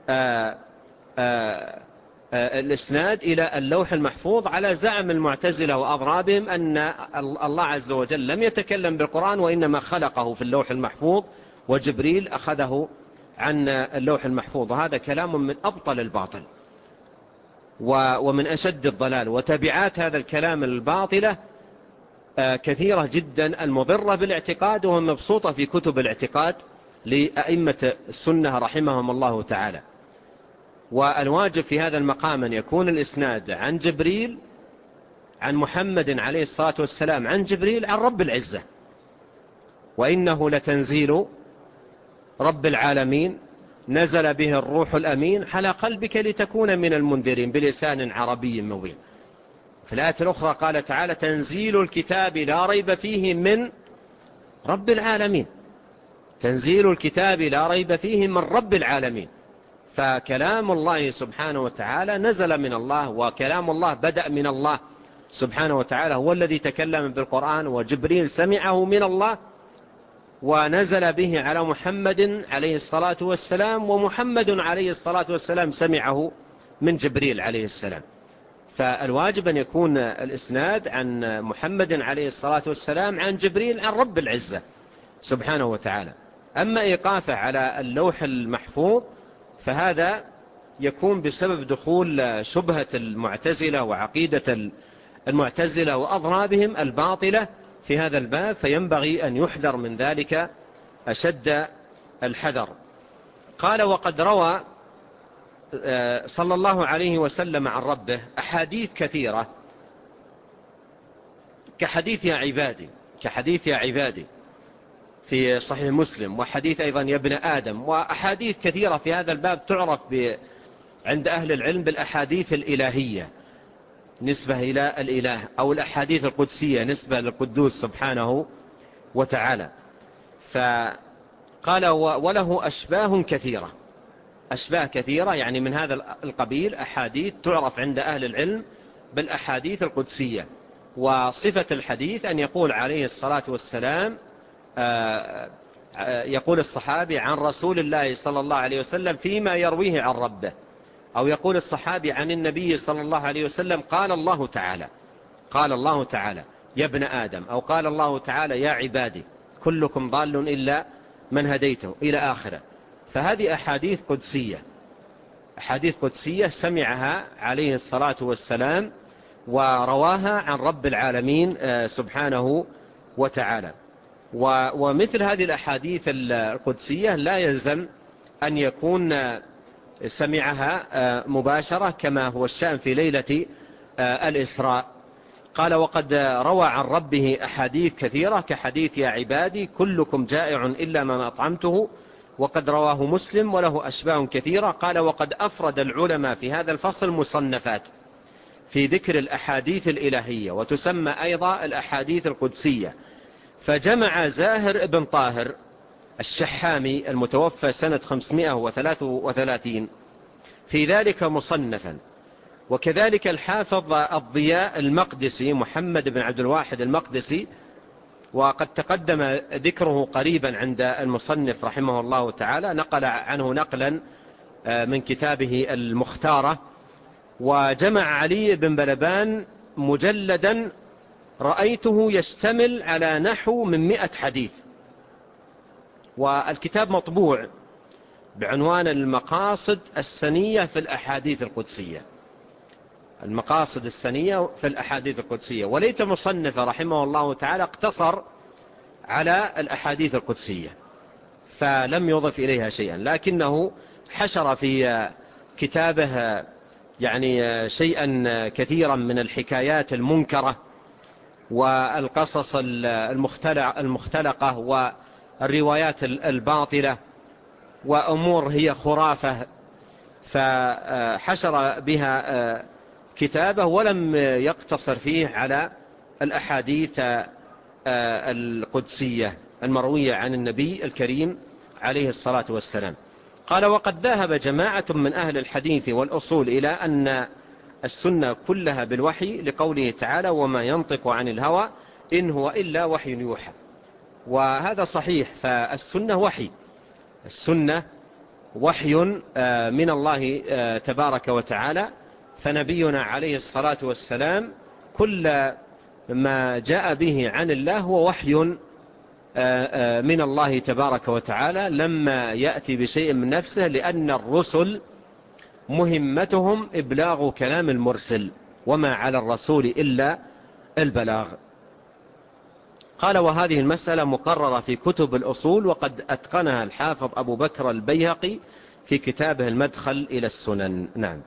الإسناد إلى اللوح المحفوظ على زعم المعتزلة وأضرابهم أن الله عز وجل لم يتكلم بالقرآن وإنما خلقه في اللوح المحفوظ وجبريل أخذه عن اللوح المحفوظ. وهذا كلام من أبطل الباطل ومن أشد الضلال، وتبعات هذا الكلام الباطلة كثيرة جدا المضرة بالاعتقاد ومبسوطة في كتب الاعتقاد لأئمة السنة رحمهم الله تعالى. والواجب في هذا المقام أن يكون الإسناد عن جبريل، عن محمد عليه الصلاة والسلام عن جبريل عن رب العزة، وإنه لتنزيل رب العالمين نزل به الروح الأمين على قلبك لتكون من المنذرين بلسان عربي مبين. في الآية الأخرى قال تعالى تنزيل الكتاب لا ريب فيه من رب العالمين، تنزيل الكتاب لا ريب فيه من رب العالمين. فكلام الله سبحانه وتعالى نزل من الله، وكلام الله بدأ من الله سبحانه وتعالى، هو الذي تكلم بالقرآن، وجبريل سمعه من الله ونزل به على محمد عليه الصلاة والسلام، ومحمد عليه الصلاة والسلام سمعه من جبريل عليه السلام. فالواجب أن يكون الإسناد عن محمد عليه الصلاة والسلام عن جبريل عن رب العزة سبحانه وتعالى. أما إيقافه على اللوح المحفوظ فهذا يكون بسبب دخول شبهة المعتزلة وعقيدة المعتزلة وأضرابهم الباطلة في هذا الباب، فينبغي أن يحذر من ذلك أشد الحذر. قال وقد روى صلى الله عليه وسلم عن ربه أحاديث كثيرة كحديث يا عبادي في صحيح مسلم، وحديث أيضا يا ابن آدم، وأحاديث كثيرة في هذا الباب تعرف عند أهل العلم بالأحاديث الإلهية نسبة إلى الإله، أو الأحاديث القدسية نسبة للقدوس سبحانه وتعالى. فقال وله أشباه كثيرة، يعني من هذا القبيل أحاديث تعرف عند أهل العلم بالأحاديث القدسية. وصفة الحديث أن يقول عليه الصلاة والسلام، يقول الصحابي عن رسول الله صلى الله عليه وسلم فيما يرويه عن ربه، أو يقول الصحابي عن النبي صلى الله عليه وسلم قال الله تعالى يا ابن آدم، أو قال الله تعالى يا عبادي كلكم ضال إلا من هديته إلى آخره. فهذه أحاديث قدسية سمعها عليه الصلاة والسلام ورواها عن رب العالمين سبحانه وتعالى. ومثل هذه الأحاديث القدسية لا يلزم أن يكون سمعها مباشرة كما هو الشأن في ليلة الإسراء. قال وقد روى عن ربه أحاديث كثيرة كحديث يا عبادي كلكم جائع إلا من أطعمته، وقد رواه مسلم وله أشباه كثيرة. قال وقد أفرد العلماء في هذا الفصل مصنفات في ذكر الأحاديث الإلهية، وتسمى أيضا الأحاديث القدسية. فجمع زاهر ابن طاهر الشحامي المتوفى سنة 533 في ذلك مصنفا، وكذلك الحافظ الضياء المقدسي محمد بن عبد الواحد المقدسي، وقد تقدم ذكره قريبا عند المصنف رحمه الله تعالى، نقل عنه نقلا من كتابه المختارة. وجمع علي بن بلبان مجلدا رأيته يشتمل على نحو من 100 حديث، والكتاب مطبوع بعنوان المقاصد السنية في الأحاديث القدسية، المقاصد السنية في الأحاديث القدسية. وليت مصنف رحمه الله تعالى اقتصر على الأحاديث القدسية فلم يضف إليها شيئا، لكنه حشر في كتابه يعني شيئا كثيرا من الحكايات المنكرة والقصص المختلقة والروايات الباطلة وأمور هي خرافة، فحشر بها كتابه ولم يقتصر فيه على الأحاديث القدسية المروية عن النبي الكريم عليه الصلاة والسلام. قال: وقد ذهب جماعة من أهل الحديث والأصول إلى أن السنة كلها بالوحي، لقوله تعالى: وما ينطق عن الهوى إن هو إلا وحي يوحى. وهذا صحيح، فالسنة وحي، السنة وحي من الله تبارك وتعالى. فنبينا عليه الصلاة والسلام كل ما جاء به عن الله هو وحي من الله تبارك وتعالى، لما يأتي بشيء من نفسه، لأن الرسل مهمتهم إبلاغ كلام المرسل، وما على الرسول إلا البلاغ. قال: وهذه المسألة مقررة في كتب الأصول، وقد أتقنها الحافظ أبو بكر البيهقي في كتابه المدخل إلى السنن. نعم.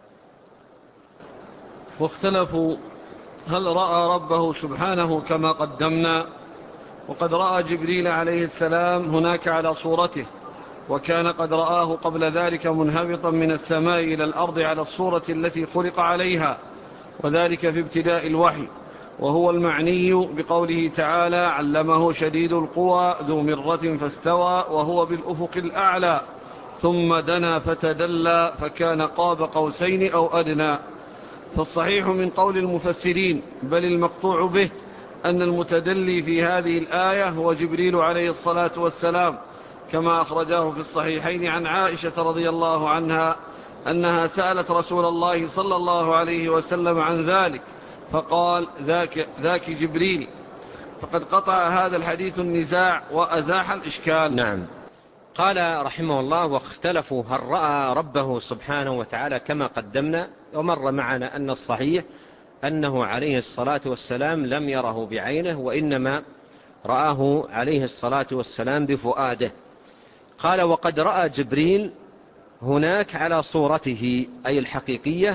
واختلفوا هل رأى ربه سبحانه كما قدمنا، وقد رأى جبريل عليه السلام هناك على صورته، وكان قد رآه قبل ذلك منهبطا من السماء إلى الأرض على الصورة التي خلق عليها، وذلك في ابتداء الوحي، وهو المعني بقوله تعالى: علمه شديد القوى ذو مرة فاستوى وهو بالأفق الأعلى ثم دنا فتدلى فكان قاب قوسين أو أدنى. فالصحيح من قول المفسرين بل المقطوع به أن المتدلي في هذه الآية هو جبريل عليه الصلاة والسلام، كما أخرجاه في الصحيحين عن عائشة رضي الله عنها أنها سألت رسول الله صلى الله عليه وسلم عن ذلك فقال: ذاك جبريل. فقد قطع هذا الحديث النزاع وأزاح الإشكال. نعم. قال رحمه الله: واختلفوا هل رأى ربه سبحانه وتعالى كما قدمنا. ومر معنا أن الصحيح أنه عليه الصلاة والسلام لم يره بعينه، وإنما رآه عليه الصلاة والسلام بفؤاده. قال: وقد رأى جبريل هناك على صورته أي الحقيقية،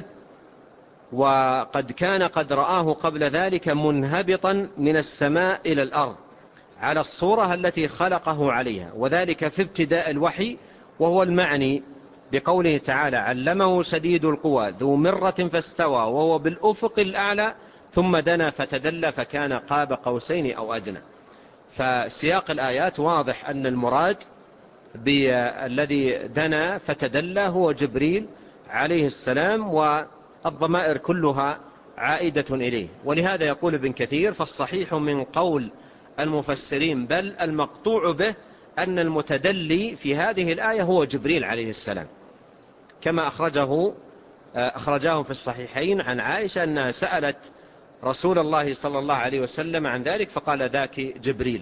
وقد كان قد رآه قبل ذلك منهبطا من السماء إلى الأرض على الصورة التي خلقه عليها، وذلك في ابتداء الوحي، وهو المعني بقوله تعالى: علمه شديد القوى ذو مرة فاستوى وهو بالأفق الأعلى ثم دنا فتدلى فكان قاب قوسين أو أدنى. فسياق الآيات واضح أن المراد بالذي دنا فتدلى هو جبريل عليه السلام، والضمائر كلها عائدة إليه. ولهذا يقول ابن كثير: فالصحيح من قول المفسرين بل المقطوع به أن المتدلي في هذه الآية هو جبريل عليه السلام، كما أخرجاه في الصحيحين عن عائشة أنها سألت رسول الله صلى الله عليه وسلم عن ذلك فقال: ذاك جبريل.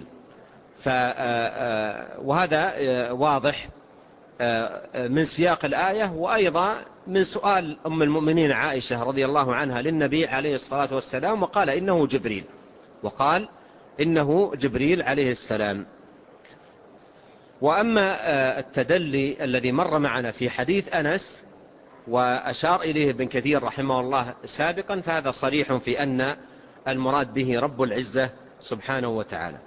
وهذا واضح من سياق الآية، وأيضا من سؤال أم المؤمنين عائشة رضي الله عنها للنبي عليه الصلاة والسلام، وقال إنه جبريل عليه السلام. وأما التدلي الذي مر معنا في حديث أنس وأشار إليه ابن كثير رحمه الله سابقا، فهذا صريح في أن المراد به رب العزة سبحانه وتعالى.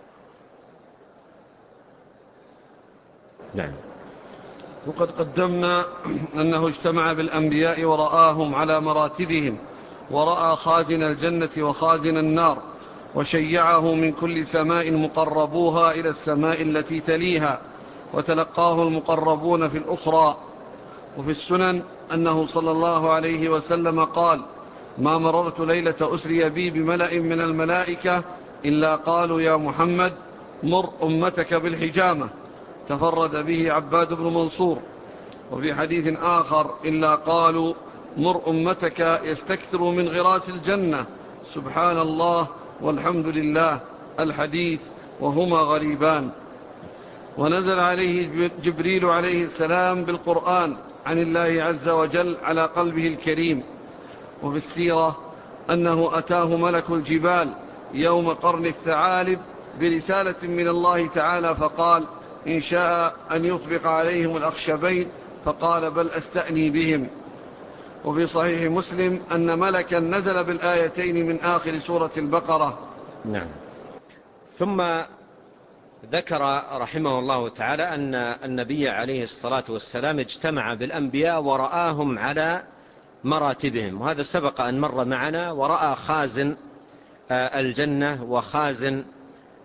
نعم. وقد قدمنا أنه اجتمع بالأنبياء ورآهم على مراتبهم، ورأى خازن الجنة وخازن النار، وشيعه من كل سماء مقربوها إلى السماء التي تليها، وتلقاه المقربون في الأخرى. وفي السنن أنه صلى الله عليه وسلم قال: ما مررت ليلة أسري بي بملأ من الملائكة إلا قالوا: يا محمد مر أمتك بالحجامة. تفرد به عباد بن منصور. وفي حديث آخر: إلا قالوا: مر أمتك يستكثر من غراس الجنة. سبحان الله والحمد لله الحديث، وهما غريبان. ونزل عليه جبريل عليه السلام بالقرآن عن الله عز وجل على قلبه الكريم. وفي السيرة أنه أتاه ملك الجبال يوم قرن الثعالب برسالة من الله تعالى فقال: إن شاء أن يطبق عليهم الأخشبين، فقال: بل أستأني بهم. وفي صحيح مسلم أن ملكا نزل بالآيتين من آخر سورة البقرة. نعم. ثم ذكر رحمه الله تعالى أن النبي عليه الصلاة والسلام اجتمع بالأنبياء ورآهم على مراتبهم، وهذا سبق أن مر معنا. ورأى خازن الجنة وخازن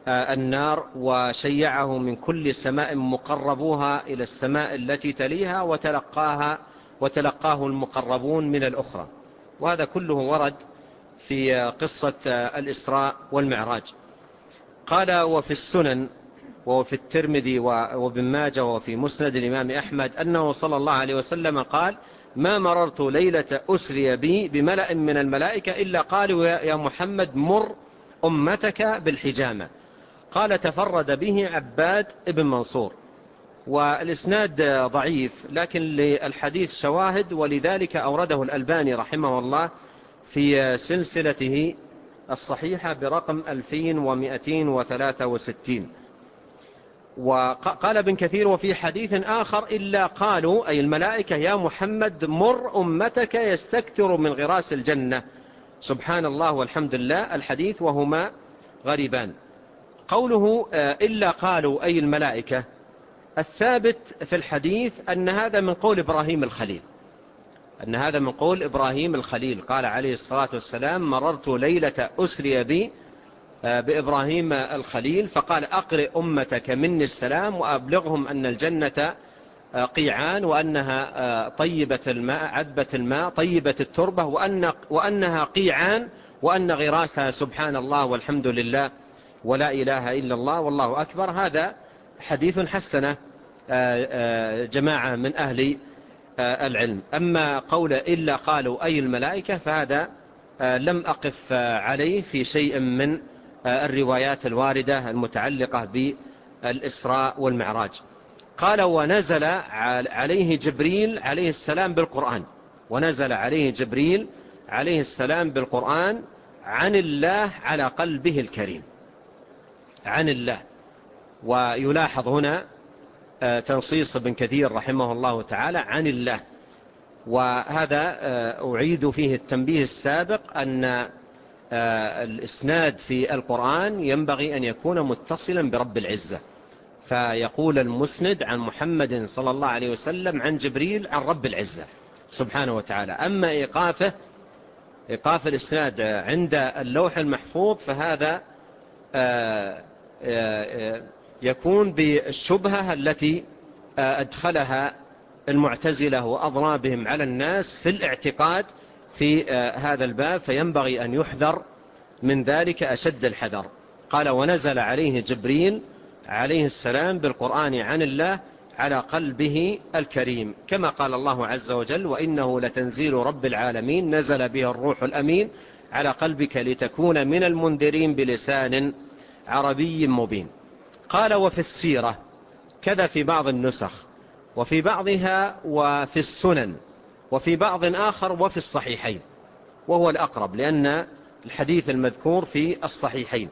النار، وشيعه من كل سماء مقربوها إلى السماء التي تليها، وتلقاه المقربون من الأخرى. وهذا كله ورد في قصة الإسراء والمعراج. قال: وفي السنن وفي الترمذي وابن ماجه وفي مسند الإمام أحمد أنه صلى الله عليه وسلم قال: ما مررت ليلة أسري بي بملأ من الملائكة إلا قالوا يا محمد مر أمتك بالحجامة. قال: تفرد به عباد ابن منصور. والإسناد ضعيف، لكن للحديث شواهد، ولذلك أورده الألباني رحمه الله في سلسلته الصحيحة برقم 2263. وقال ابن كثير: وفي حديث آخر إلا قالوا أي الملائكة يا محمد مر أمتك يستكثر من غراس الجنة. سبحان الله والحمد لله الحديث وهما غريبان. قوله إلا قالوا أي الملائكة، الثابت في الحديث أن هذا من قول إبراهيم الخليل، أن هذا من قول إبراهيم الخليل. قال عليه الصلاة والسلام: مررت ليلة أسري بي بإبراهيم الخليل، فقال: أقرئ أمتك مني السلام وأبلغهم أن الجنة قيعان، وأنها طيبة الماء عذبة الماء طيبة التربة، وأنها قيعان، وأن غراسها سبحان الله والحمد لله ولا إله إلا الله والله أكبر. هذا حديث حسنه جماعة من أهل العلم. أما قول إلا قالوا أي الملائكة فهذا لم أقف عليه في شيء من الروايات الواردة المتعلقة بالإسراء والمعراج. قال: ونزل عليه جبريل عليه السلام بالقرآن، ونزل عليه جبريل عليه السلام بالقرآن عن الله على قلبه الكريم، عن الله. ويلاحظ هنا تنصيص ابن كثير رحمه الله تعالى عن الله، وهذا أعيد فيه التنبيه السابق أن الإسناد في القرآن ينبغي أن يكون متصلا برب العزة، فيقول المسند عن محمد صلى الله عليه وسلم عن جبريل عن رب العزة سبحانه وتعالى. أما إيقاف الإسناد عند اللوح المحفوظ فهذا يكون بالشبهة التي أدخلها المعتزلة وأضرى بهم على الناس في الاعتقاد في هذا الباب، فينبغي أن يحذر من ذلك أشد الحذر. قال: ونزل عليه جبريل عليه السلام بالقرآن عن الله على قلبه الكريم، كما قال الله عز وجل: وإنه لتنزيل رب العالمين نزل به الروح الأمين على قلبك لتكون من المنذرين بلسان عربي مبين. قال: وفي السيرة كذا في بعض النسخ، وفي بعضها وفي السنن، وفي بعض آخر وفي الصحيحين، وهو الأقرب لأن الحديث المذكور في الصحيحين.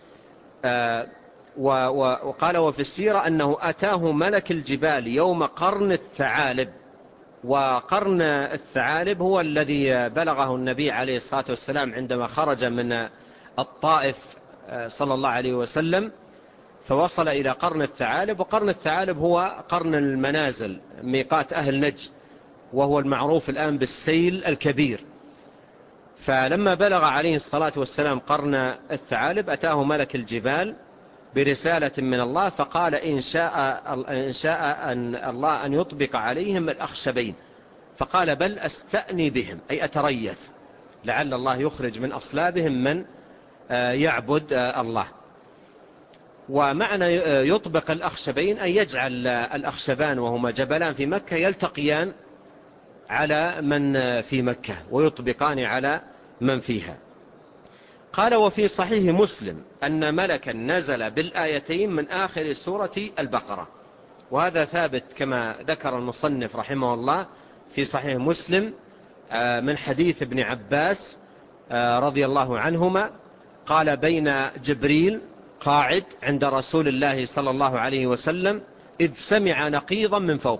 وقال: وفي السيرة أنه أتاه ملك الجبال يوم قرن الثعالب. وقرن الثعالب هو الذي بلغه النبي عليه الصلاة والسلام عندما خرج من الطائف صلى الله عليه وسلم، فوصل إلى قرن الثعالب. وقرن الثعالب هو قرن المنازل، ميقات أهل نجد، وهو المعروف الآن بالسيل الكبير. فلما بلغ عليه الصلاة والسلام قرن الثعالب أتاه ملك الجبال برسالة من الله، فقال: إن شاء أن الله أن يطبق عليهم الأخشبين. فقال: بل أستأني بهم، أي أتريث، لعل الله يخرج من أصلابهم من يعبد الله. ومعنى يطبق الأخشبين أن يجعل الأخشبان وهما جبلان في مكة يلتقيان على من في مكة ويطبقان على من فيها. قال: وفي صحيح مسلم أن ملكا نزل بالآيتين من آخر سورة البقرة. وهذا ثابت كما ذكر المصنف رحمه الله في صحيح مسلم من حديث ابن عباس رضي الله عنهما قال: بين جبريل قاعد عند رسول الله صلى الله عليه وسلم إذ سمع نقيضا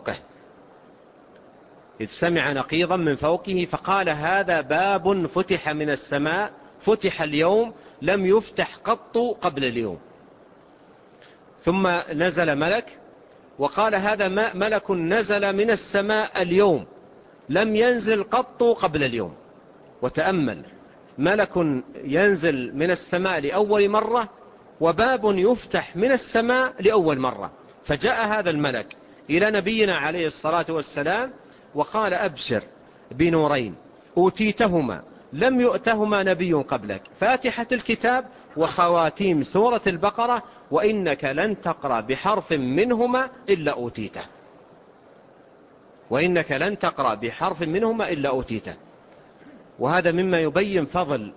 من فوقه فقال: هذا باب فتح من السماء، فتح اليوم لم يفتح قط قبل اليوم. ثم نزل ملك وقال: هذا ملك نزل من السماء اليوم لم ينزل قط قبل اليوم. وتأمل، ملك ينزل من السماء لأول مرة وباب يفتح من السماء لأول مرة. فجاء هذا الملك إلى نبينا عليه الصلاة والسلام وقال: أبشر بنورين أوتيتهما لم يؤتهما نبي قبلك، فاتحة الكتاب وخواتيم سورة البقرة، وإنك لن تقرأ بحرف منهما إلا أوتيته، وإنك لن تقرأ بحرف منهما إلا أوتيته. وهذا مما يبين فضل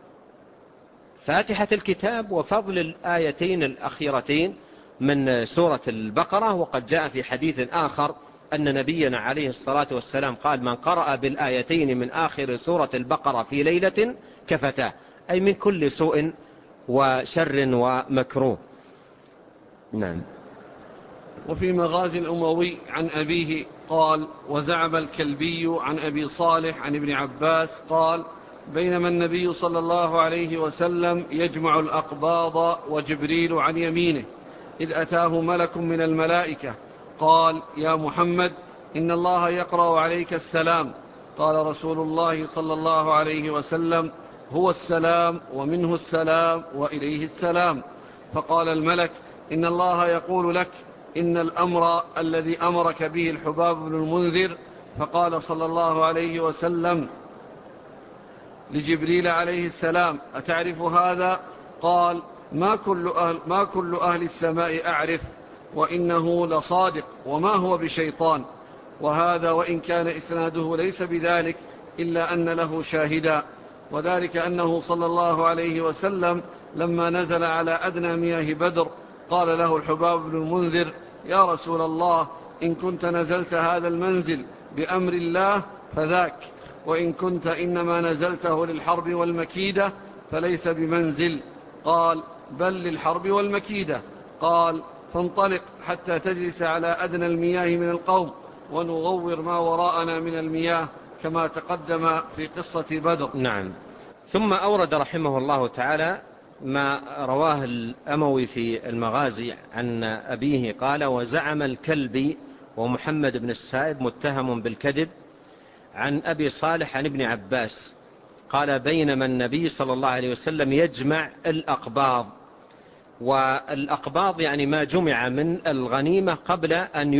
فاتحة الكتاب وفضل الآيتين الأخيرتين من سورة البقرة. وقد جاء في حديث آخر أن نبينا عليه الصلاة والسلام قال: من قرأ بالآيتين من آخر سورة البقرة في ليلة كفتاه، أي من كل سوء وشر ومكروه. نعم. وفي مغازي الأموي عن أبيه قال: وزعم الكلبي عن أبي صالح عن ابن عباس قال: بينما النبي صلى الله عليه وسلم يجمع الأقباض وجبريل عن يمينه إذ أتاه ملك من الملائكة قال: يا محمد إن الله يقرأ عليك السلام. قال رسول الله صلى الله عليه وسلم: هو السلام ومنه السلام وإليه السلام. فقال الملك: إن الله يقول لك: إن الأمر الذي أمرك به الحباب بن المنذر. فقال صلى الله عليه وسلم لجبريل عليه السلام: أتعرف هذا؟ قال: ما كل أهل السماء أعرف، وإنه لصادق وما هو بشيطان. وهذا وإن كان إسناده ليس بذلك إلا أن له شاهدا، وذلك أنه صلى الله عليه وسلم لما نزل على أدنى مياه بدر قال له الحباب بن المنذر: يا رسول الله، إن كنت نزلت هذا المنزل بأمر الله فذاك، وإن كنت إنما نزلته للحرب والمكيدة فليس بمنزل. قال: بل للحرب والمكيدة. قال: فانطلق حتى تجلس على أدنى المياه من القوم ونغور ما وراءنا من المياه، كما تقدم في قصة بدر. نعم. ثم أورد رحمه الله تعالى ما رواه الأموي في المغازي عن أبيه قال: وزعم الكلبي ومحمد بن السائب متهم بالكذب عن أبي صالح عن ابن عباس قال: بينما النبي صلى الله عليه وسلم يجمع الأقباض. والأقباض يعني ما جمع من الغنيمة قبل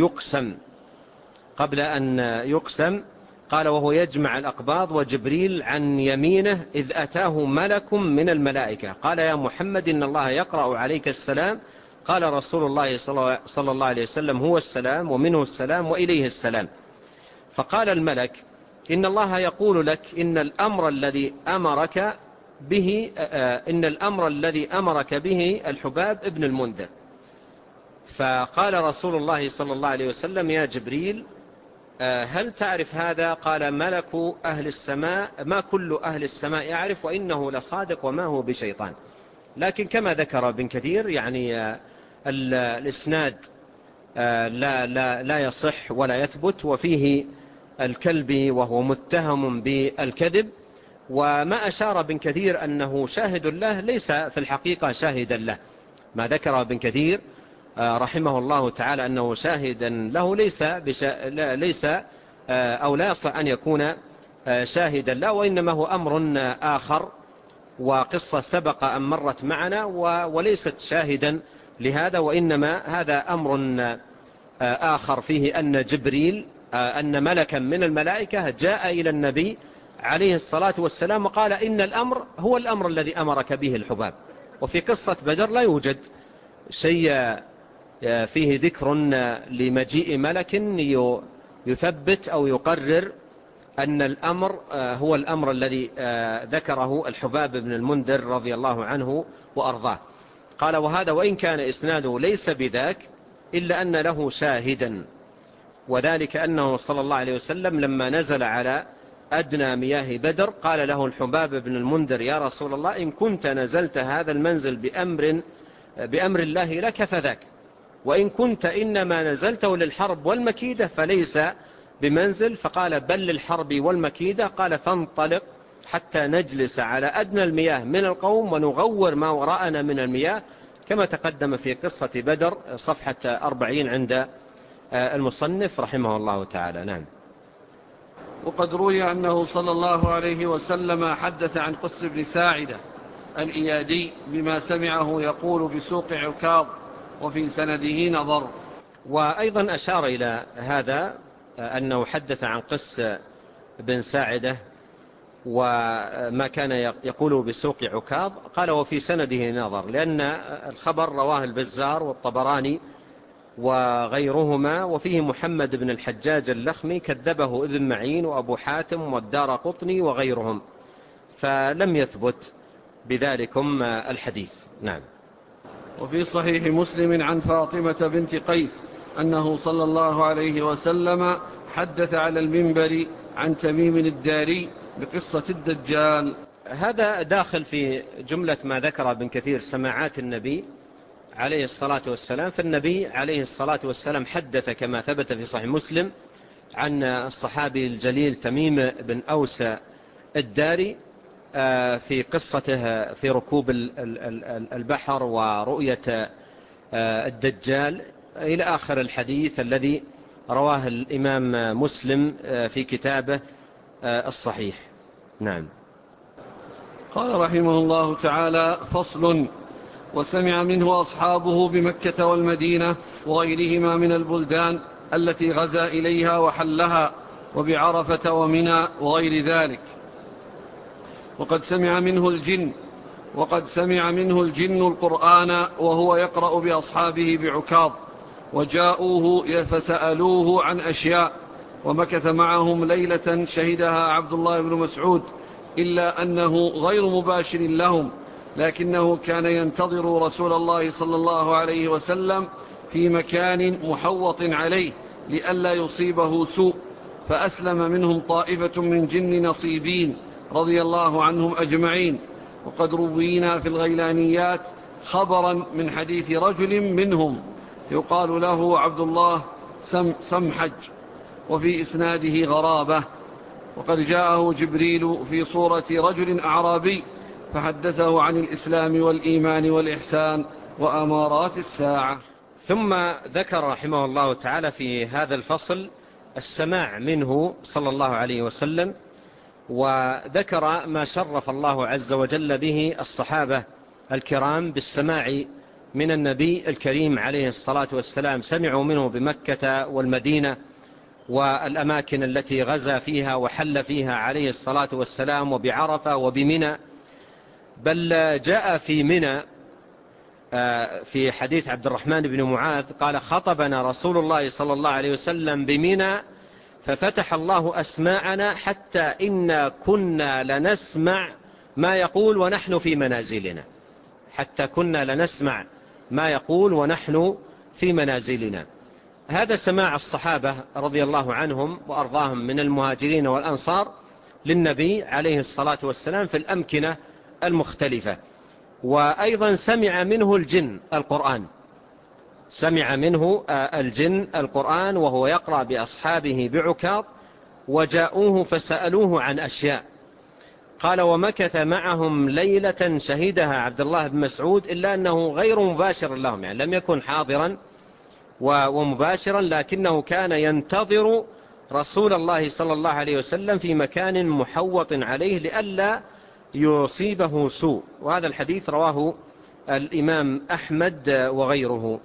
أن يقسم. قال: وهو يجمع الأقباض وجبريل عن يمينه إذ أتاه ملك من الملائكة قال: يا محمد إن الله يقرأ عليك السلام. قال رسول الله صلى الله عليه وسلم: هو السلام ومنه السلام وإليه السلام. فقال الملك: إن الله يقول لك: إن الأمر الذي أمرك به الحباب ابن المنذر. فقال رسول الله صلى الله عليه وسلم: يا جبريل، هل تعرف هذا؟ قال: ملك أهل السماء ما كل أهل السماء يعرف، وإنه لصادق وما هو بشيطان. لكن كما ذكر ابن كثير يعني الإسناد لا يصح ولا يثبت، وفيه الكلبي وهو متهم بالكذب. وما أشار ابن كثير أنه شاهد له ليس في الحقيقة شاهدا له. ما ذكر ابن كثير رحمه الله تعالى أنه شاهدا له ليس أو لا يصح أن يكون شاهدا له، وإنما هو أمر آخر وقصة سبق أن مرت معنا وليست شاهدا لهذا، وإنما هذا أمر آخر فيه أن جبريل أن ملكا من الملائكة جاء إلى النبي عليه الصلاة والسلام وقال: إن الأمر هو الأمر الذي أمرك به الحباب. وفي قصة بدر لا يوجد شيء فيه ذكر لمجيء ملك يثبت أو يقرر أن الأمر هو الأمر الذي ذكره الحباب بن المنذر رضي الله عنه وأرضاه. قال: وهذا وإن كان إسناده ليس بذاك إلا أن له شاهدا، وذلك أنه صلى الله عليه وسلم لما نزل على أدنى مياه بدر قال له الحباب بن المنذر: يا رسول الله، إن كنت نزلت هذا المنزل بأمر الله لك فذاك، وإن كنت إنما نزلته للحرب والمكيدة فليس بمنزل. فقال: بل للحرب والمكيدة. قال: فانطلق حتى نجلس على أدنى المياه من القوم ونغور ما وراءنا من المياه، كما تقدم في قصة بدر صفحة 40 عند المصنف رحمه الله تعالى. نعم. وقد روي أنه صلى الله عليه وسلم حدث عن قس بن ساعدة الإيادي بما سمعه يقول بسوق عكاظ وفي سنده نظر. وأيضا أشار إلى هذا أنه حدث عن قس بن ساعدة وما كان يقول بسوق عكاظ، قال وفي سنده نظر، لأن الخبر رواه البزار والطبراني وغيرهما، وفيه محمد بن الحجاج اللخمي كذبه ابن معين وأبو حاتم والدارقطني وغيرهم، فلم يثبت بذلكم الحديث. نعم. وفي صحيح مسلم عن فاطمة بنت قيس أنه صلى الله عليه وسلم حدث على المنبر عن تميم الداري بقصة الدجال. هذا داخل في جملة ما ذكر ابن كثير سماعات النبي عليه الصلاة والسلام. فالنبي عليه الصلاة والسلام حدث كما ثبت في صحيح مسلم عن الصحابي الجليل تميم بن أوس الداري في قصته في ركوب البحر ورؤية الدجال إلى آخر الحديث الذي رواه الإمام مسلم في كتابه الصحيح. نعم. قال رحمه الله تعالى: فصل. وسمع منه أصحابه بمكة والمدينة وغيرهما من البلدان التي غزا إليها وحلها، وبعرفة ومنى وغير ذلك. وقد سمع منه الجن القرآن وهو يقرأ بأصحابه بعكاظ، وجاءوه فسألوه عن أشياء، ومكث معهم ليلة شهدها عبد الله بن مسعود، إلا أنه غير مباشر لهم، لكنه كان ينتظر رسول الله صلى الله عليه وسلم في مكان محوط عليه لئلا يصيبه سوء، فأسلم منهم طائفة من جن نصيبين رضي الله عنهم أجمعين. وقد روينا في الغيلانيات خبرا من حديث رجل منهم يقال له عبد الله سمحج، وفي إسناده غرابة. وقد جاءه جبريل في صورة رجل أعرابي فحدثه عن الإسلام والإيمان والإحسان وأمارات الساعة. ثم ذكر رحمه الله تعالى في هذا الفصل السماع منه صلى الله عليه وسلم، وذكر ما شرف الله عز وجل به الصحابة الكرام بالسماع من النبي الكريم عليه الصلاة والسلام. سمعوا منه بمكة والمدينة والأماكن التي غزا فيها وحل فيها عليه الصلاة والسلام، وبعرفة وبمنى. بل جاء في منى في حديث عبد الرحمن بن معاذ قال: خطبنا رسول الله صلى الله عليه وسلم بمنى ففتح الله أسماعنا حتى إنا كنا لنسمع ما يقول ونحن في منازلنا. حتى كنا لنسمع ما يقول ونحن في منازلنا. هذا سماع الصحابة رضي الله عنهم وأرضاهم من المهاجرين والأنصار للنبي عليه الصلاة والسلام في الأمكنة المختلفة. وأيضا سمع منه الجن القرآن، سمع منه الجن القرآن وهو يقرأ بأصحابه بعكاظ، وجاءوه فسألوه عن أشياء. قال: ومكث معهم ليلة شهدها عبد الله بن مسعود، إلا أنه غير مباشر لهم، يعني لم يكن حاضرا ومباشرا، لكنه كان ينتظر رسول الله صلى الله عليه وسلم في مكان محوط عليه لئلا يصيبه سوء. وهذا الحديث رواه الإمام أحمد وغيره.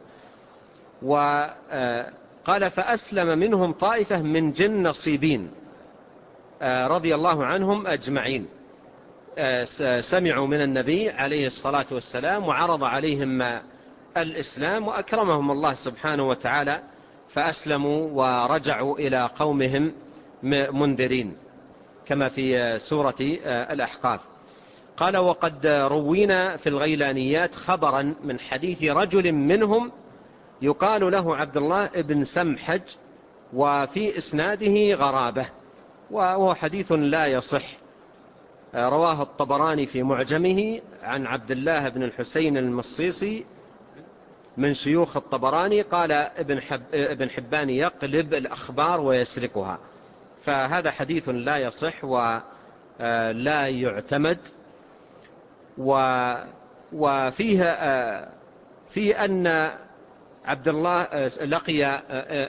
وقال: فأسلم منهم طائفة من جن نصيبين رضي الله عنهم أجمعين. سمعوا من النبي عليه الصلاة والسلام وعرض عليهم الإسلام وأكرمهم الله سبحانه وتعالى، فأسلموا ورجعوا إلى قومهم منذرين كما في سورة الأحقاف. قال: وقد روينا في الغيلانيات خبرا من حديث رجل منهم يقال له عبد الله بن سمحج، وفي إسناده غرابة، وهو حديث لا يصح. رواه الطبراني في معجمه عن عبد الله بن الحسين المصيصي من شيوخ الطبراني. قال ابن حبان: يقلب الأخبار ويسرقها. فهذا حديث لا يصح ولا يعتمد. وفيه أن عبد الله لقي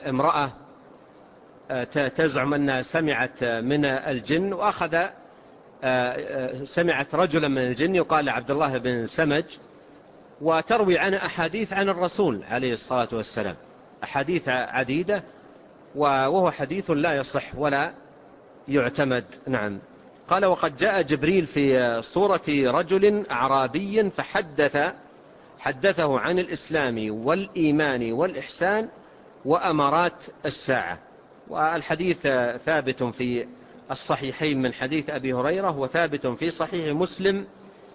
امرأة تزعم أنها سمعت من الجن، وأخذ سمعت رجلا من الجن يقال عبد الله بن سمج، وتروي عنه أحاديث عن الرسول عليه الصلاة والسلام، أحاديث عديدة، وهو حديث لا يصح ولا يعتمد. نعم. قال: وقد جاء جبريل في صورة رجل أعرابي حدثه عن الإسلام والإيمان والإحسان وأمارات الساعة. والحديث ثابت في الصحيحين من حديث أبي هريرة، وثابت في صحيح مسلم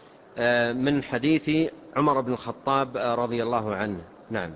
من حديث عمر بن الخطاب رضي الله عنه. نعم.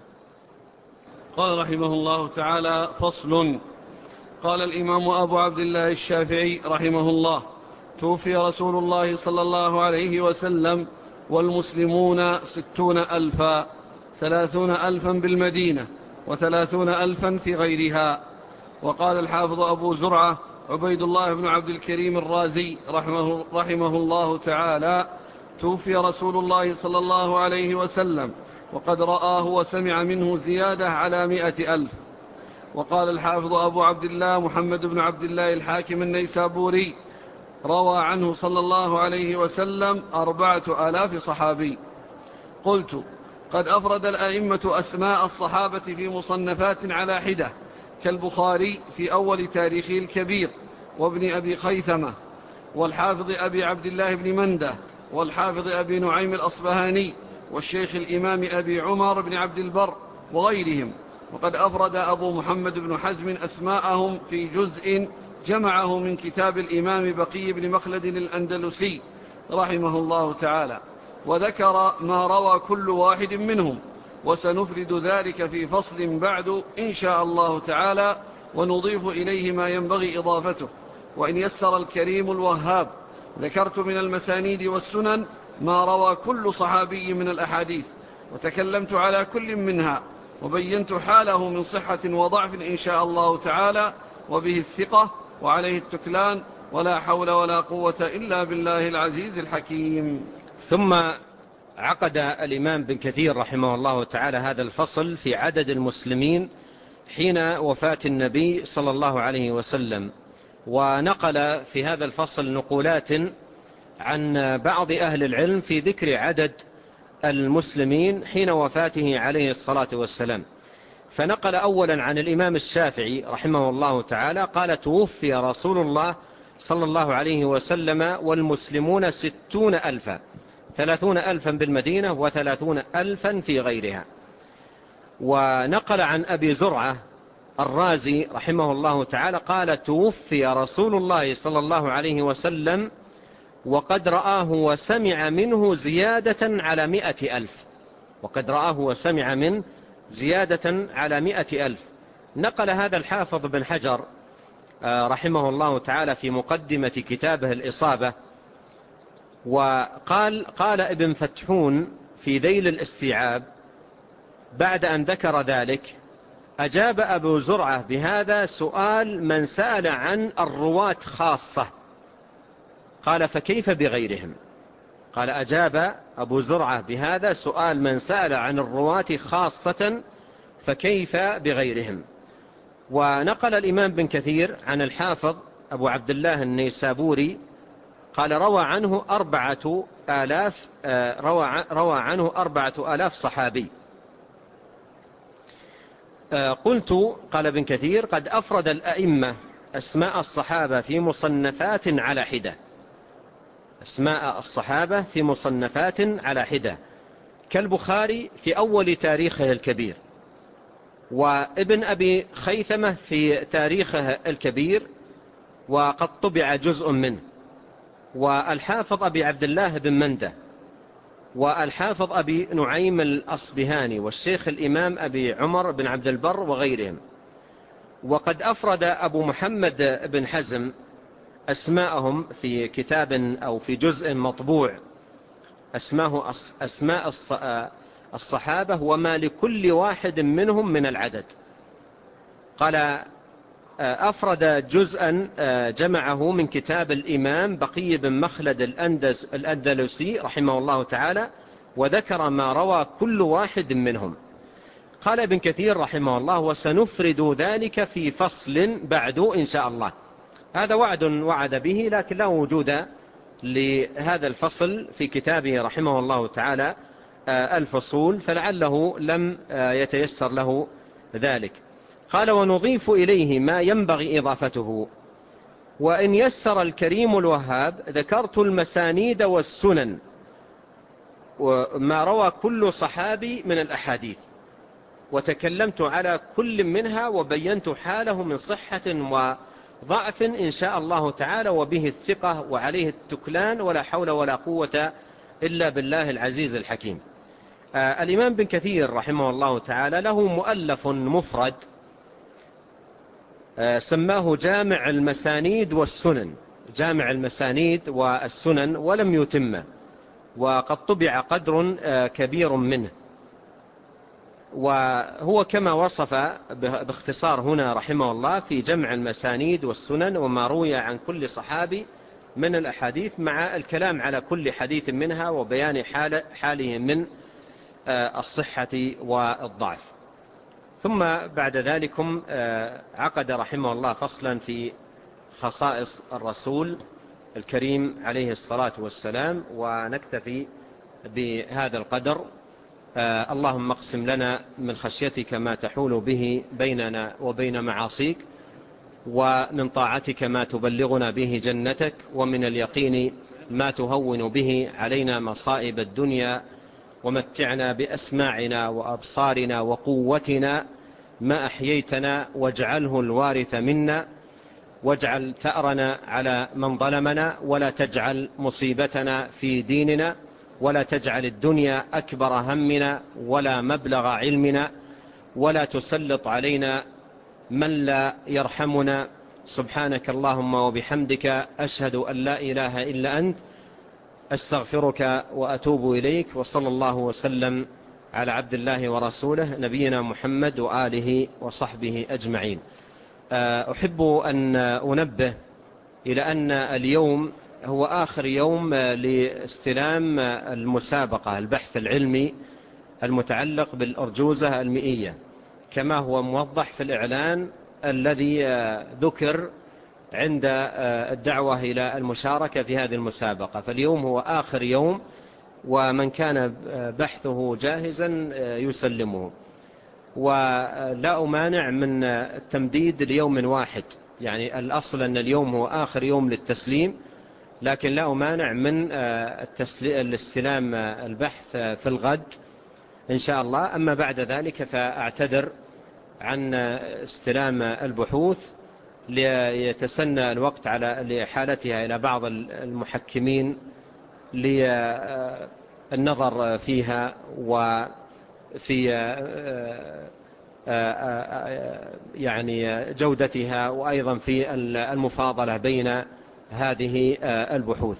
قال رحمه الله تعالى: فصل. قال الإمام أبو عبد الله الشافعي رحمه الله: توفي رسول الله صلى الله عليه وسلم والمسلمون 60,000، 30,000 بالمدينة و30,000 في غيرها. وقال الحافظ أبو زرعة عبيد الله بن عبد الكريم الرازي رحمه الله تعالى: توفي رسول الله صلى الله عليه وسلم وقد رآه وسمع منه زيادة على 100,000. وقال الحافظ أبو عبد الله محمد بن عبد الله الحاكم النيسابوري: روى عنه صلى الله عليه وسلم 4,000 صحابي. قلت: قد أفرد الأئمة أسماء الصحابة في مصنفات على حدة، كالبخاري في أول تاريخه الكبير، وابن أبي خيثمة، والحافظ أبي عبد الله بن منده، والحافظ أبي نعيم الأصبهاني، والشيخ الإمام أبي عمر بن عبد البر وغيرهم. وقد أفرد أبو محمد بن حزم أسماءهم في جزء جمعه من كتاب الإمام بقي بن مخلد الأندلسي رحمه الله تعالى، وذكر ما روى كل واحد منهم، وسنفرد ذلك في فصل بعد إن شاء الله تعالى، ونضيف إليه ما ينبغي إضافته، وإن يسر الكريم الوهاب. ذكرت من المسانيد والسنن ما روى كل صحابي من الأحاديث، وتكلمت على كل منها، وبينت حاله من صحة وضعف إن شاء الله تعالى، وبه الثقة وعليه التكلان، ولا حول ولا قوة إلا بالله العزيز الحكيم. ثم عقد الإمام بن كثير رحمه الله تعالى هذا الفصل في عدد المسلمين حين وفاة النبي صلى الله عليه وسلم، ونقل في هذا الفصل نقولات عن بعض أهل العلم في ذكر عدد المسلمين حين وفاته عليه الصلاة والسلام. فنقل أولا عن الإمام الشافعي رحمه الله تعالى قال: توفي رسول الله صلى الله عليه وسلم والمسلمون 60,000، 30,000 بالمدينة و30,000 في غيرها. ونقل عن أبي زرعة الرازي رحمه الله تعالى قال: توفي رسول الله صلى الله عليه وسلم وقد رآه وسمع منه زيادة على 100,000. وقد رآه وسمع منه زيادة على 100,000. نقل هذا الحافظ بن حجر رحمه الله تعالى في مقدمة كتابه الإصابة، وقال ابن فتحون في ذيل الاستيعاب بعد أن ذكر ذلك: أجاب أبو زرعة بهذا سؤال من سأل عن الرواة خاصة. قال: فكيف بغيرهم؟ قال: أجاب أبو زرعة بهذا سؤال من سأل عن الرواة خاصة، فكيف بغيرهم؟ ونقل الإمام بن كثير عن الحافظ أبو عبد الله النيسابوري قال: روى عنه 4,000 صحابي. قلت: قال ابن كثير: قد أفرد الأئمة أسماء الصحابة في مصنفات على حدة، أسماء الصحابة في مصنفات على حدة، كالبخاري في أول تاريخه الكبير، وابن أبي خيثمة في تاريخه الكبير وقد طبع جزء منه، والحافظ أبي عبد الله بن منده، والحافظ أبي نعيم الأصبهاني، والشيخ الإمام أبي عمر بن عبد البر وغيرهم. وقد أفرد أبو محمد بن حزم أسماءهم في كتاب أو في جزء مطبوع اسماه أسماء الصحابة وما لكل واحد منهم من العدد. قال: أفرد جزءا جمعه من كتاب الإمام بقي بن مخلد الأندلسي رحمه الله تعالى، وذكر ما روى كل واحد منهم. قال ابن كثير رحمه الله: وسنفرد ذلك في فصل بعد إن شاء الله. هذا وعد به، لكن لا وجود لهذا الفصل في كتابه رحمه الله تعالى الفصول، فلعله لم يتيسر له ذلك. قال: ونضيف إليه ما ينبغي إضافته، وإن يسر الكريم الوهاب ذكرت المسانيد والسنن وما روى كل صحابي من الأحاديث، وتكلمت على كل منها وبينت حاله من صحة وضعف إن شاء الله تعالى، وبه الثقة وعليه التكلان، ولا حول ولا قوة إلا بالله العزيز الحكيم. الإمام بن كثير رحمه الله تعالى له مؤلف مفرد سماه جامع المسانيد والسنن، جامع المسانيد والسنن، ولم يتمه، وقد طبع قدر كبير منه. وهو كما وصف باختصار هنا رحمه الله في جمع المسانيد والسنن وما روي عن كل صحابي من الأحاديث، مع الكلام على كل حديث منها وبيان حاله من الصحة والضعف. ثم بعد ذلكم عقد رحمه الله فصلا في خصائص الرسول الكريم عليه الصلاة والسلام، ونكتفي بهذا القدر. اللهم اقسم لنا من خشيتك ما تحول به بيننا وبين معاصيك، ومن طاعتك ما تبلغنا به جنتك، ومن اليقين ما تهون به علينا مصائب الدنيا، ومتعنا بأسماعنا وأبصارنا وقوتنا ما أحييتنا، واجعله الوارث منا، واجعل ثأرنا على من ظلمنا، ولا تجعل مصيبتنا في ديننا، ولا تجعل الدنيا أكبر همنا ولا مبلغ علمنا، ولا تسلط علينا من لا يرحمنا. سبحانك اللهم وبحمدك، أشهد أن لا إله إلا أنت، أستغفرك وأتوب إليك. وصلى الله وسلم على عبد الله ورسوله نبينا محمد وآله وصحبه أجمعين. أحب أن أنبه إلى أن اليوم هو آخر يوم لاستلام المسابقة، البحث العلمي المتعلق بالأرجوزة المئية، كما هو موضح في الإعلان الذي ذكر عند الدعوة إلى المشاركة في هذه المسابقة. فاليوم هو آخر يوم، ومن كان بحثه جاهزا يسلمه، ولا أمانع من التمديد ليوم واحد، يعني الأصل أن اليوم هو آخر يوم للتسليم، لكن لا أمانع من الاستلام البحث في الغد إن شاء الله. أما بعد ذلك فأعتذر عن استلام البحوث ليتسنى الوقت على لحالتها إلى بعض المحكمين للنظر فيها وفي يعني جودتها، وأيضا في المفاضلة بين هذه البحوث.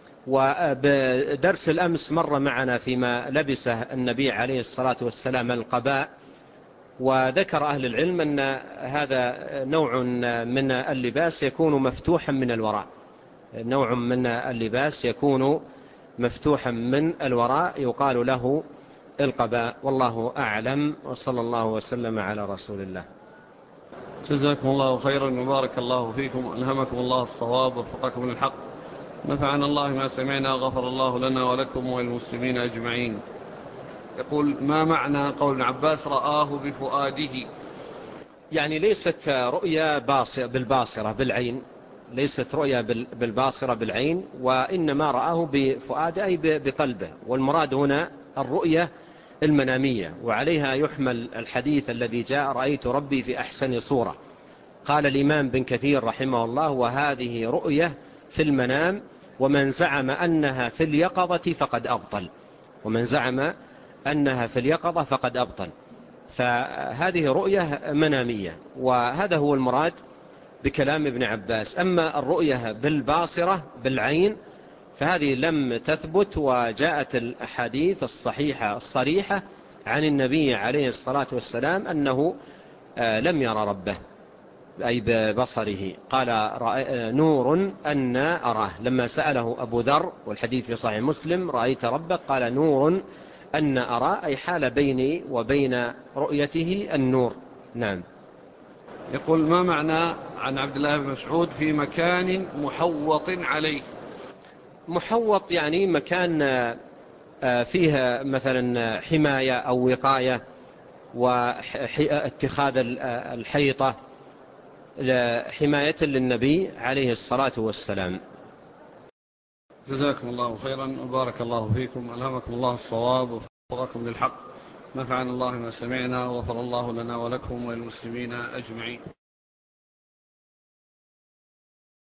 وبدرس الأمس مر معنا فيما لبسه النبي عليه الصلاة والسلام القباء، وذكر أهل العلم أن هذا نوع من اللباس يكون مفتوحا من الوراء، نوع من اللباس يكون مفتوحا من الوراء يقال له القباء، والله أعلم، وصلى الله وسلم على رسول الله. جزاكم الله خيرا وبارك الله فيكم، ألهمكم الله الصواب ووفقكم للحق، نفعنا الله ما سمعنا، غفر الله لنا ولكم وللمسلمين أجمعين. يقول: ما معنى قول ابن عباس رآه بفؤاده؟ يعني ليست رؤيا بالباصرة بالعين، ليست رؤيا بالباصرة بالعين، وإنما رآه بفؤاده أي بقلبه، والمراد هنا الرؤية المنامية، وعليها يحمل الحديث الذي جاء: رأيت ربي في أحسن صورة. قال الإمام بن كثير رحمه الله: وهذه رؤية في المنام، ومن زعم أنها في اليقظة فقد أبطل، ومن زعم أنها في اليقظة فقد أبطل. فهذه رؤية منامية، وهذا هو المراد بكلام ابن عباس. أما الرؤية بالباصرة بالعين فهذه لم تثبت، وجاءت الأحاديث الصحيحة الصريحة عن النبي عليه الصلاة والسلام أنه لم يرى ربه أي ببصره. قال: نور أن أراه، لما سأله أبو ذر والحديث في صحيح مسلم: رأيت ربك؟ قال: نور أن أراه، أي حال بيني وبين رؤيته النور. نعم. يقول: ما معنى عن عبد الله بن مسعود في مكان محوط عليه؟ محوط يعني مكان فيه مثلا حماية أو وقاية، واتخاذ الحيطة حماية للنبي عليه الصلاة والسلام. جزاكم الله خيرا وبارك الله فيكم، ألهمكم الله الصواب ووفقكم للحق، نفعنا الله ما سمعنا وغفر الله لنا ولكم وللمسلمين أجمعين.